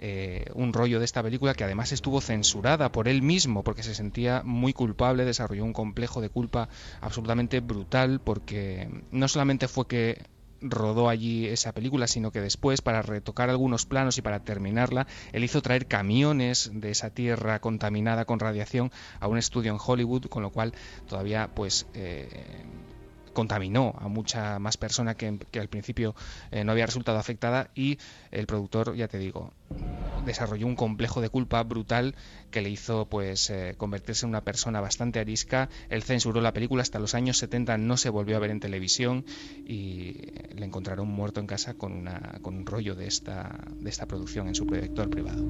Speaker 9: un rollo de esta película que además estuvo censurada por él mismo porque se sentía muy culpable, desarrolló un complejo de culpa absolutamente brutal, porque no solamente fue que rodó allí esa película, sino que después, para retocar algunos planos y para terminarla, él hizo traer camiones de esa tierra contaminada con radiación a un estudio en Hollywood, con lo cual todavía pues contaminó a mucha más persona que al principio no había resultado afectada, y el productor, ya te digo, desarrolló un complejo de culpa brutal que le hizo pues convertirse en una persona bastante arisca. Él censuró la película hasta los años 70, no se volvió a ver en televisión, y le encontraron muerto en casa con un rollo de esta producción en su proyector privado.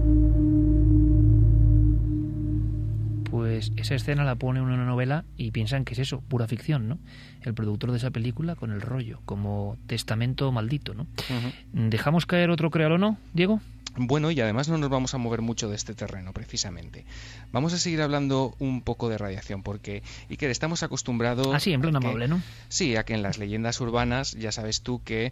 Speaker 4: Pues esa escena la pone en una novela y piensan que es eso, pura ficción, ¿no? El productor de esa película con el rollo, como testamento maldito, ¿no? ¿Dejamos caer otro créalo o no, Diego?
Speaker 9: Bueno, y además no nos vamos a mover mucho de este terreno, precisamente. Vamos a seguir hablando un poco de radiación, porque, Iker, estamos acostumbrados...
Speaker 4: Ah, sí, en plan amable, ¿no?
Speaker 9: Sí, a que en las leyendas urbanas, ya sabes tú que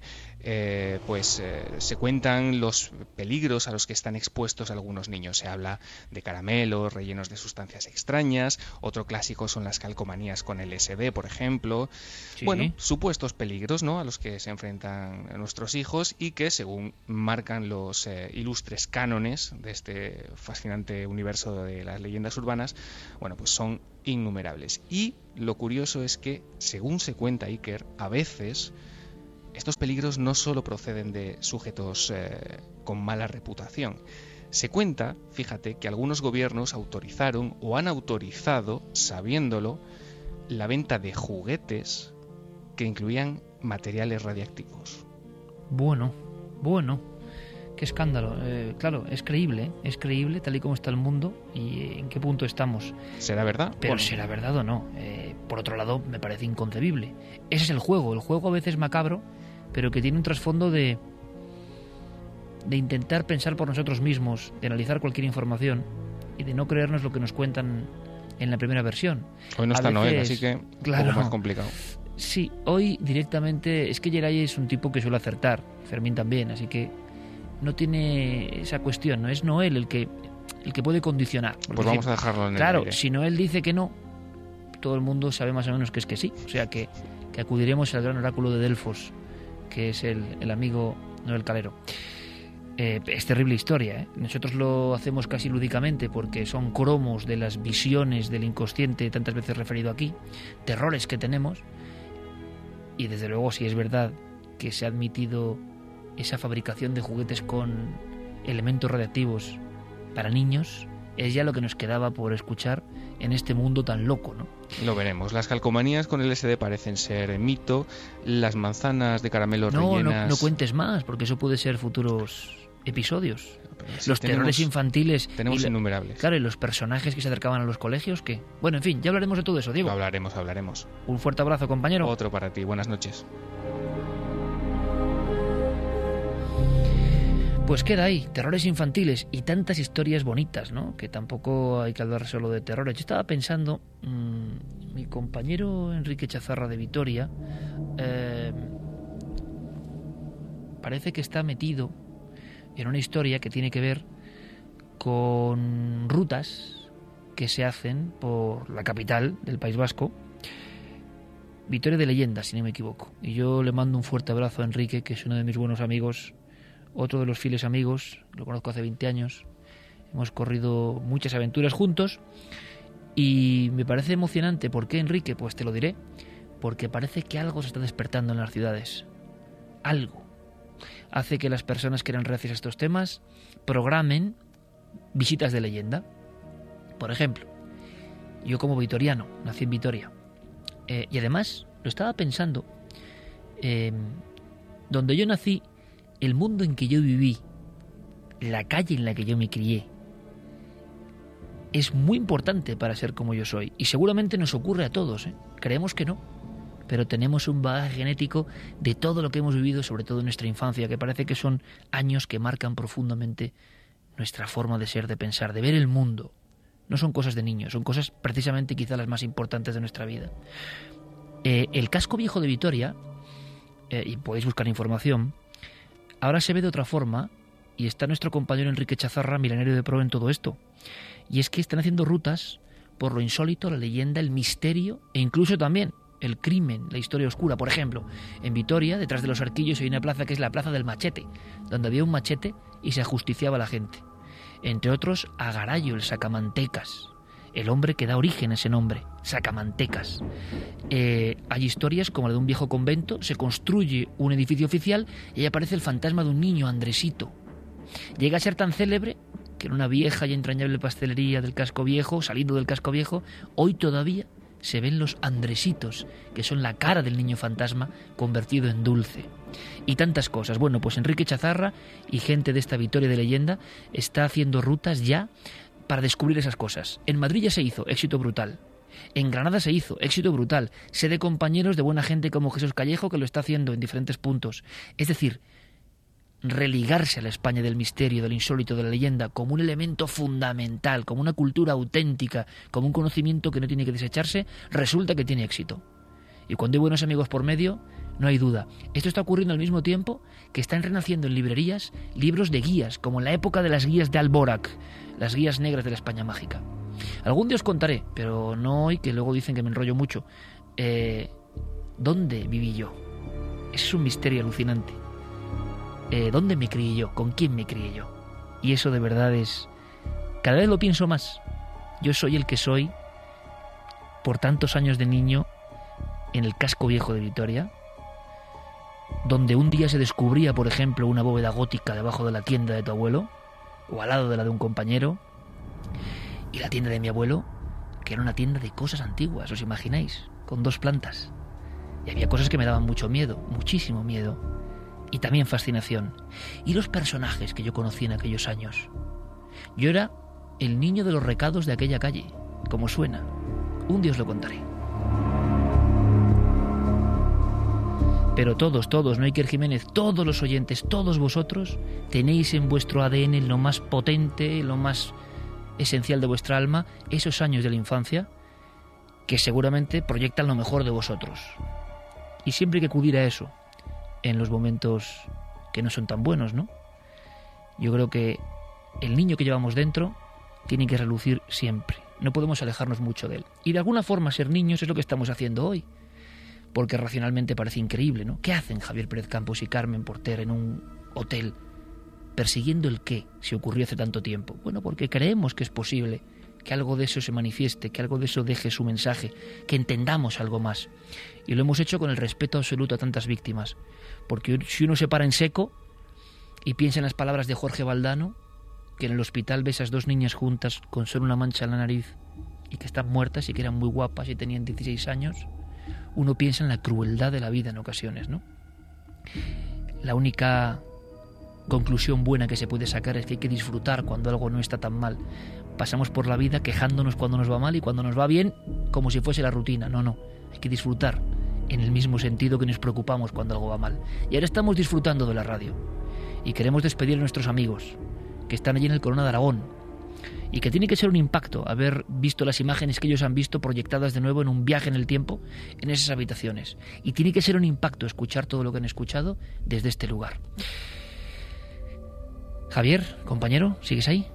Speaker 9: se cuentan los peligros a los que están expuestos algunos niños. Se habla de caramelos rellenos de sustancias extrañas, otro clásico son las calcomanías con LSD, por ejemplo. Sí. Bueno, supuestos peligros, ¿no?, a los que se enfrentan nuestros hijos, y que, según marcan los ilustres cánones de este fascinante universo de las leyendas urbanas, bueno, pues son innumerables. Y lo curioso es que, según se cuenta, Iker, a veces estos peligros no solo proceden de sujetos con mala reputación. Se cuenta, fíjate, que algunos gobiernos autorizaron o han autorizado, sabiéndolo, la venta de juguetes que incluían materiales radiactivos.
Speaker 4: Bueno. Qué escándalo. Claro, es creíble tal y como está el mundo y en qué punto estamos.
Speaker 9: ¿Será verdad?
Speaker 4: Pero bueno, ¿será verdad o no? Por otro lado, me parece inconcebible. Ese es el juego a veces macabro, pero que tiene un trasfondo de intentar pensar por nosotros mismos, de analizar cualquier información y de no creernos lo que nos cuentan en la primera versión.
Speaker 9: Hoy no está Noel, así que claro, un poco más complicado.
Speaker 4: Sí, hoy directamente, es que Geray es un tipo que suele acertar, Fermín también, así que no tiene esa cuestión, no es Noel el que puede condicionar.
Speaker 9: Pues vamos a dejarlo en el aire.
Speaker 4: Si Noel dice que no, todo el mundo sabe más o menos que es que sí, o sea que acudiremos al gran oráculo de Delfos, que es el amigo Noel Calero. Es terrible historia, ¿eh? Nosotros lo hacemos casi lúdicamente porque son cromos de las visiones del inconsciente tantas veces referido aquí, terrores que tenemos, y desde luego si es verdad que se ha admitido esa fabricación de juguetes con elementos radiactivos para niños, es ya lo que nos quedaba por escuchar en este mundo tan loco, ¿no?
Speaker 9: Lo veremos. Las calcomanías con LSD parecen ser mito, las manzanas de caramelo rellenas...
Speaker 4: No cuentes más, porque eso puede ser futuros episodios.
Speaker 9: Sí,
Speaker 4: los terrores infantiles...
Speaker 9: Tenemos innumerables.
Speaker 4: Claro, y los personajes que se acercaban a los colegios, ¿qué? Bueno, en fin, ya hablaremos de todo eso, Diego.
Speaker 9: Hablaremos.
Speaker 4: Un fuerte abrazo, compañero.
Speaker 9: Otro para ti. Buenas noches.
Speaker 4: Pues queda ahí, terrores infantiles y tantas historias bonitas, ¿no? Que tampoco hay que hablar solo de terrores. Yo estaba pensando, mi compañero Enrique Chazarra de Vitoria parece que está metido en una historia que tiene que ver con rutas que se hacen por la capital del País Vasco, Vitoria de Leyenda, si no me equivoco. Y yo le mando un fuerte abrazo a Enrique, que es uno de mis buenos amigos, otro de los fieles amigos, lo conozco hace 20 años, hemos corrido muchas aventuras juntos y me parece emocionante. ¿Por qué, Enrique? Pues te lo diré, porque parece que algo se está despertando en las ciudades. Algo hace que las personas que eran reacias a estos temas programen visitas de leyenda. Por ejemplo, yo como vitoriano, nací en Vitoria, y además lo estaba pensando, donde yo nací, el mundo en que yo viví, la calle en la que yo me crié, es muy importante para ser como yo soy. Y seguramente nos ocurre a todos, ¿eh? Creemos que no, pero tenemos un bagaje genético de todo lo que hemos vivido, sobre todo en nuestra infancia, que parece que son años que marcan profundamente nuestra forma de ser, de pensar, de ver el mundo. No son cosas de niños, son cosas precisamente quizá las más importantes de nuestra vida. El casco viejo de Vitoria, y podéis buscar información, ahora se ve de otra forma, y está nuestro compañero Enrique Chazarra, milenario de pro, en todo esto. Y es que están haciendo rutas por lo insólito, la leyenda, el misterio e incluso también el crimen, la historia oscura. Por ejemplo, en Vitoria, detrás de los Arquillos, hay una plaza que es la Plaza del Machete, donde había un machete y se ajusticiaba a la gente. Entre otros, a Garayo, el sacamantecas, el hombre que da origen a ese nombre, sacamantecas. Hay historias como la de un viejo convento, se construye un edificio oficial y ahí aparece el fantasma de un niño, Andresito. Llega a ser tan célebre que en una vieja y entrañable pastelería del casco viejo, saliendo del casco viejo, hoy todavía se ven los Andresitos, que son la cara del niño fantasma convertido en dulce. Y tantas cosas. Bueno, pues Enrique Chazarra y gente de esta Vitoria de Leyenda está haciendo rutas ya para descubrir esas cosas. En Madrid ya se hizo, éxito brutal. En Granada se hizo, éxito brutal. Sé de compañeros de buena gente como Jesús Callejo que lo está haciendo en diferentes puntos. Es decir, religarse a la España del misterio, del insólito, de la leyenda, como un elemento fundamental, como una cultura auténtica, como un conocimiento que no tiene que desecharse, resulta que tiene éxito. Y cuando hay buenos amigos por medio, no hay duda. Esto está ocurriendo al mismo tiempo que están renaciendo en librerías libros de guías, como en la época de las guías de Alborac, las guías negras de la España mágica. Algún día os contaré, pero no hoy, que luego dicen que me enrollo mucho. ¿Dónde viví yo? Ese es un misterio alucinante. ¿Dónde me crié yo? ¿Con quién me crié yo? Y eso de verdad es... Cada vez lo pienso más. Yo soy el que soy por tantos años de niño en el casco viejo de Vitoria, donde un día se descubría, por ejemplo, una bóveda gótica debajo de la tienda de tu abuelo, o al lado de la de un compañero, y la tienda de mi abuelo, que era una tienda de cosas antiguas, ¿os imagináis? Con 2 plantas. Y había cosas que me daban mucho miedo, muchísimo miedo, y también fascinación. Y los personajes que yo conocí en aquellos años. Yo era el niño de los recados de aquella calle, como suena. Un día os lo contaré. Pero todos, no Iker Jiménez, todos los oyentes, todos vosotros, tenéis en vuestro ADN lo más potente, lo más esencial de vuestra alma, esos años de la infancia, que seguramente proyectan lo mejor de vosotros. Y siempre hay que acudir a eso, en los momentos que no son tan buenos, ¿no? Yo creo que el niño que llevamos dentro tiene que relucir siempre. No podemos alejarnos mucho de él. Y de alguna forma ser niños es lo que estamos haciendo hoy. Porque racionalmente parece increíble, ¿no? ¿Qué hacen Javier Pérez Campos y Carmen Porter en un hotel persiguiendo el qué, si ocurrió hace tanto tiempo? Bueno, porque creemos que es posible que algo de eso se manifieste, que algo de eso deje su mensaje, que entendamos algo más. Y lo hemos hecho con el respeto absoluto a tantas víctimas. Porque si uno se para en seco y piensa en las palabras de Jorge Valdano, que en el hospital ves a 2 niñas juntas con solo una mancha en la nariz y que están muertas y que eran muy guapas y tenían 16 años, uno piensa en la crueldad de la vida en ocasiones, ¿no? La única conclusión buena que se puede sacar es que hay que disfrutar cuando algo no está tan mal. Pasamos por la vida quejándonos cuando nos va mal y cuando nos va bien como si fuese la rutina. No, hay que disfrutar en el mismo sentido que nos preocupamos cuando algo va mal. Y ahora estamos disfrutando de la radio y queremos despedir a nuestros amigos que están allí en el Corona de Aragón y que tiene que ser un impacto haber visto las imágenes que ellos han visto proyectadas de nuevo en un viaje en el tiempo en esas habitaciones, y tiene que ser un impacto escuchar todo lo que han escuchado desde este lugar. Javier, compañero, ¿sigues ahí?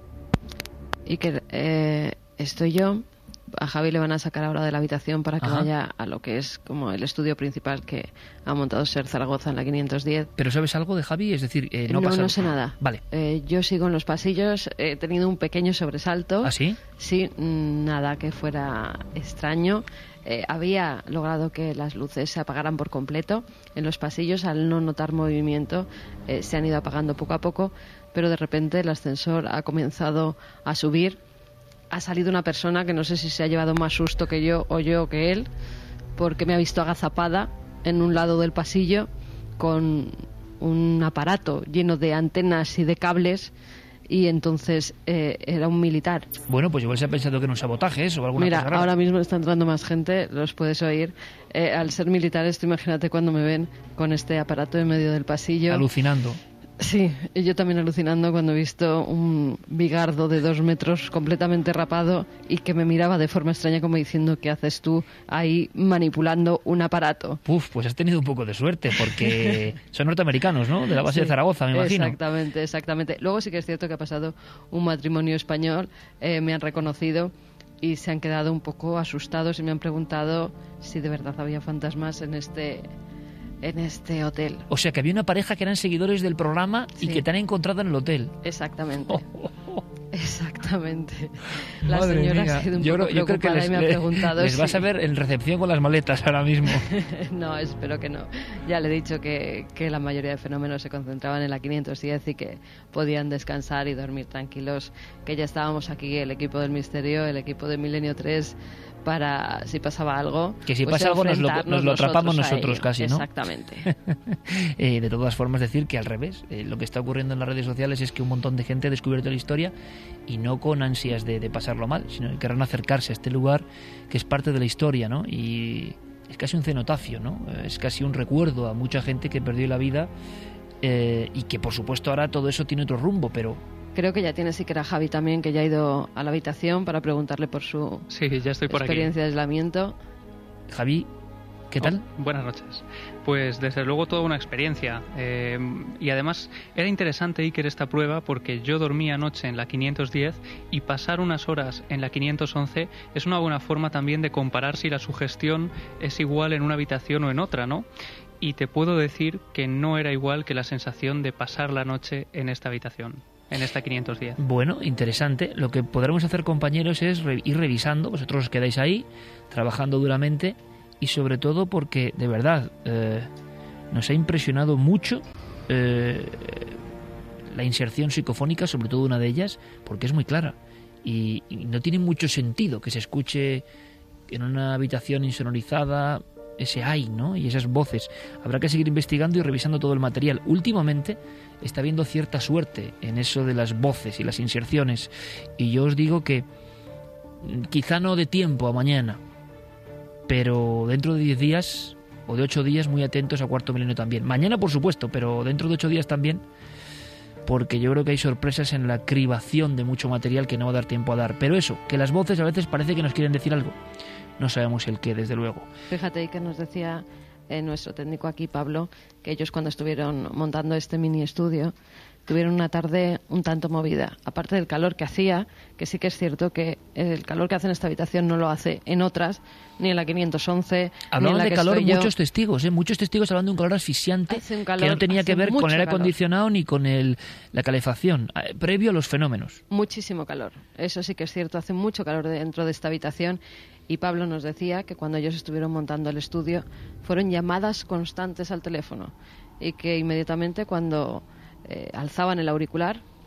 Speaker 6: Y que estoy yo. A Javi le van a sacar ahora de la habitación para que vaya a lo que es como el estudio principal que ha montado SER Zaragoza en la 510.
Speaker 4: ¿Pero sabes algo de Javi? Es decir,
Speaker 6: no sé nada.
Speaker 4: Vale.
Speaker 6: Yo sigo en los pasillos, he tenido un pequeño sobresalto.
Speaker 4: ¿Ah, sí?
Speaker 6: Sí, nada que fuera extraño. Había logrado que las luces se apagaran por completo en los pasillos. Al no notar movimiento, se han ido apagando poco a poco, pero de repente el ascensor ha comenzado a subir. Ha salido una persona que no sé si se ha llevado más susto que yo o yo que él, porque me ha visto agazapada en un lado del pasillo con un aparato lleno de antenas y de cables, y entonces era un militar.
Speaker 4: Bueno, pues igual se ha pensado que era un sabotaje eso o alguna
Speaker 6: cosa
Speaker 4: rara.
Speaker 6: Mira, ahora mismo está entrando más gente, los puedes oír. Al ser militares, tú imagínate cuando me ven con este aparato en medio del pasillo.
Speaker 4: Alucinando.
Speaker 6: Sí, y yo también alucinando cuando he visto un bigardo de 2 metros completamente rapado y que me miraba de forma extraña como diciendo, ¿qué haces tú ahí manipulando un aparato?
Speaker 4: Pues has tenido un poco de suerte porque son norteamericanos, ¿no? De la base de Zaragoza, me imagino.
Speaker 6: Exactamente. Luego sí que es cierto que ha pasado un matrimonio español, me han reconocido y se han quedado un poco asustados y me han preguntado si de verdad había fantasmas en este hotel.
Speaker 4: O sea, que había una pareja que eran seguidores del programa y que te han encontrado en el hotel.
Speaker 6: Exactamente. Exactamente. La
Speaker 4: Madre
Speaker 6: señora
Speaker 4: mía.
Speaker 6: ha sido un poco preocupada y me ha preguntado
Speaker 4: les vas a ver en recepción con las maletas ahora mismo.
Speaker 6: No, espero que no. Ya le he dicho que la mayoría de fenómenos se concentraban en la 510 y que podían descansar y dormir tranquilos, que ya estábamos aquí, el equipo del Misterio, el equipo de Milenio 3, para si pasaba algo,
Speaker 4: que si
Speaker 6: pues
Speaker 4: pasa algo nos lo atrapamos nosotros casi, ¿no?
Speaker 6: Exactamente.
Speaker 4: De todas formas, decir que al revés, lo que está ocurriendo en las redes sociales es que un montón de gente ha descubierto la historia y no con ansias de pasarlo mal, sino que querrán acercarse a este lugar que es parte de la historia, ¿no? Y es casi un cenotafio, ¿no? Es casi un recuerdo a mucha gente que perdió la vida y que por supuesto ahora todo eso tiene otro rumbo, pero...
Speaker 6: Creo que ya tiene siquiera Javi también, que ya ha ido a la habitación para preguntarle por su
Speaker 5: ya estoy por
Speaker 6: experiencia de aislamiento.
Speaker 4: Javi, ¿qué tal?
Speaker 5: Buenas noches. Pues desde luego toda una experiencia. Y además era interesante, Iker, esta prueba porque yo dormí anoche en la 510 y pasar unas horas en la 511 es una buena forma también de comparar si la sugestión es igual en una habitación o en otra, ¿no? Y te puedo decir que no era igual que la sensación de pasar la noche en esta habitación, en esta 510.
Speaker 4: Bueno, interesante. Lo que podremos hacer, compañeros, es ir revisando. Vosotros os quedáis ahí, trabajando duramente y sobre todo porque, de verdad, nos ha impresionado mucho la inserción psicofónica, sobre todo una de ellas, porque es muy clara y no tiene mucho sentido que se escuche en una habitación insonorizada ese ay, ¿no? Y esas voces. Habrá que seguir investigando y revisando todo el material. Últimamente está habiendo cierta suerte en eso de las voces y las inserciones. Y yo os digo que quizá no de tiempo a mañana, pero dentro de 10 días o de 8 días muy atentos a Cuarto Milenio también. Mañana, por supuesto, pero dentro de 8 días también, porque yo creo que hay sorpresas en la cribación de mucho material que no va a dar tiempo a dar. Pero eso, que las voces a veces parece que nos quieren decir algo. No sabemos el qué, desde luego.
Speaker 6: Fíjate que nos decía nuestro técnico aquí, Pablo, que ellos cuando estuvieron montando este mini estudio tuvieron una tarde un tanto movida. Aparte del calor que hacía, que sí que es cierto que el calor que hace en esta habitación no lo hace en otras, ni en la 511.
Speaker 4: Hablaban de calor muchos testigos, muchos testigos hablando de un calor asfixiante que no tenía que ver con el aire acondicionado ni con la calefacción, previo a los fenómenos.
Speaker 6: Muchísimo calor, eso sí que es cierto, hace mucho calor dentro de esta habitación. Y Pablo nos decía que cuando ellos estuvieron montando el estudio fueron llamadas constantes al teléfono y que inmediatamente cuando alzaban el auricular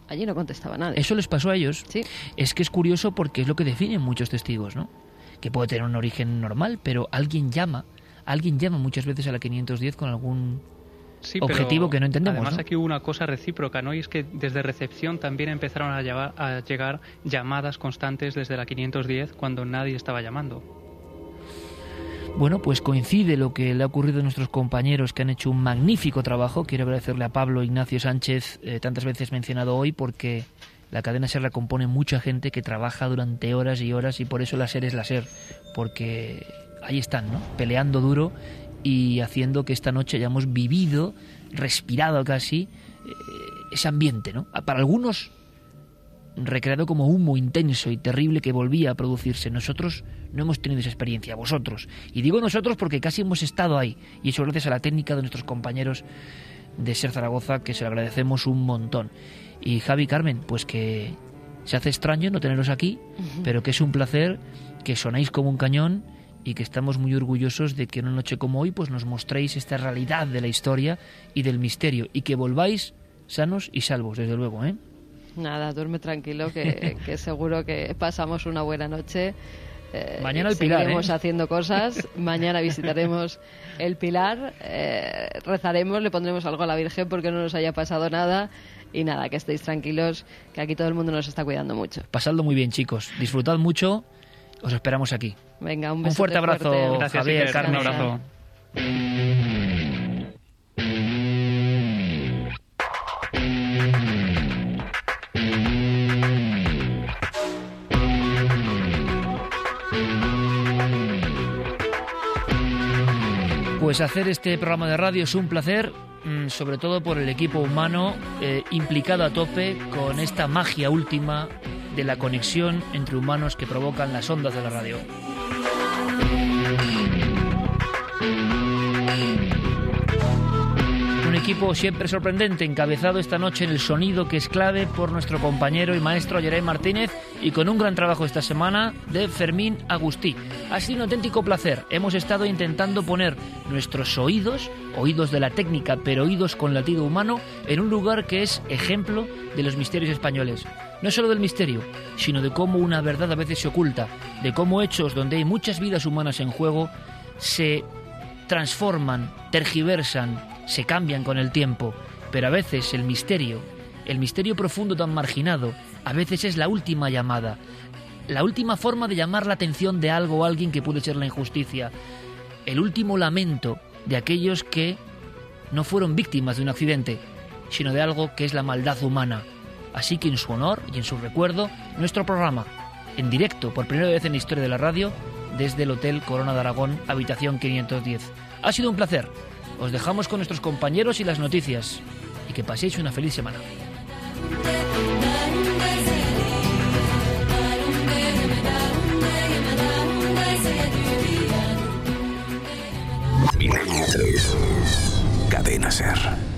Speaker 6: allí no contestaba nadie.
Speaker 4: Eso les pasó a ellos.
Speaker 6: Sí.
Speaker 4: Es que es curioso porque es lo que definen muchos testigos, ¿no? Que puede tener un origen normal, pero alguien llama muchas veces a la 510 con algún objetivo que no entendemos.
Speaker 5: Además,
Speaker 4: ¿no?
Speaker 5: aquí hubo una cosa recíproca, ¿no? Y es que desde recepción también empezaron a llegar llamadas constantes desde la 510 cuando nadie estaba llamando.
Speaker 4: Bueno, pues coincide lo que le ha ocurrido a nuestros compañeros que han hecho un magnífico trabajo. Quiero agradecerle a Pablo Ignacio Sánchez, tantas veces mencionado hoy, porque la cadena SER la compone mucha gente que trabaja durante horas y horas, y por eso la SER es la SER, porque ahí están, ¿no? Peleando duro y haciendo que esta noche hayamos vivido, respirado casi, ese ambiente, ¿no? Para algunos recreado como humo intenso y terrible que volvía a producirse. Nosotros no hemos tenido esa experiencia, vosotros. Y digo nosotros porque casi hemos estado ahí, y eso gracias a la técnica de nuestros compañeros de SER Zaragoza, que se lo agradecemos un montón. Y Javi, Carmen, pues que se hace extraño no teneros aquí, pero que es un placer, que sonáis como un cañón y que estamos muy orgullosos de que en una noche como hoy pues nos mostréis esta realidad de la historia y del misterio, y que volváis sanos y salvos, desde luego, ¿eh?
Speaker 6: Nada, duerme tranquilo, que seguro que pasamos una buena noche.
Speaker 4: Mañana el Pilar,
Speaker 6: seguiremos haciendo cosas. Mañana visitaremos el Pilar, rezaremos, le pondremos algo a la Virgen porque no nos haya pasado nada. Y nada, que estéis tranquilos, que aquí todo el mundo nos está cuidando mucho.
Speaker 4: Pasadlo muy bien, chicos. Disfrutad mucho. Os esperamos aquí.
Speaker 6: Venga, un
Speaker 4: fuerte abrazo,
Speaker 5: Gracias,
Speaker 4: Javier, Carmen.
Speaker 5: Un abrazo.
Speaker 4: Pues hacer este programa de radio es un placer, sobre todo por el equipo humano implicado a tope con esta magia última de la conexión entre humanos que provocan las ondas de la radio. Un equipo siempre sorprendente, encabezado esta noche en el sonido, que es clave, por nuestro compañero y maestro Yeray Martínez, y con un gran trabajo esta semana de Fermín Agustí. Ha sido un auténtico placer. Hemos estado intentando poner nuestros oídos de la técnica, pero oídos con latido humano, en un lugar que es ejemplo de los misterios españoles. No solo del misterio, sino de cómo una verdad a veces se oculta, de cómo hechos donde hay muchas vidas humanas en juego se transforman, tergiversan, se cambian con el tiempo, pero a veces el misterio profundo tan marginado, a veces es la última llamada, la última forma de llamar la atención de algo o alguien que puede ser la injusticia, el último lamento de aquellos que no fueron víctimas de un accidente, sino de algo que es la maldad humana. Así que en su honor y en su recuerdo, nuestro programa, en directo, por primera vez en la historia de la radio, desde el Hotel Corona de Aragón, habitación 510. Ha sido un placer. Os dejamos con nuestros compañeros y las noticias. Y que paséis una feliz semana.
Speaker 1: Cadena SER.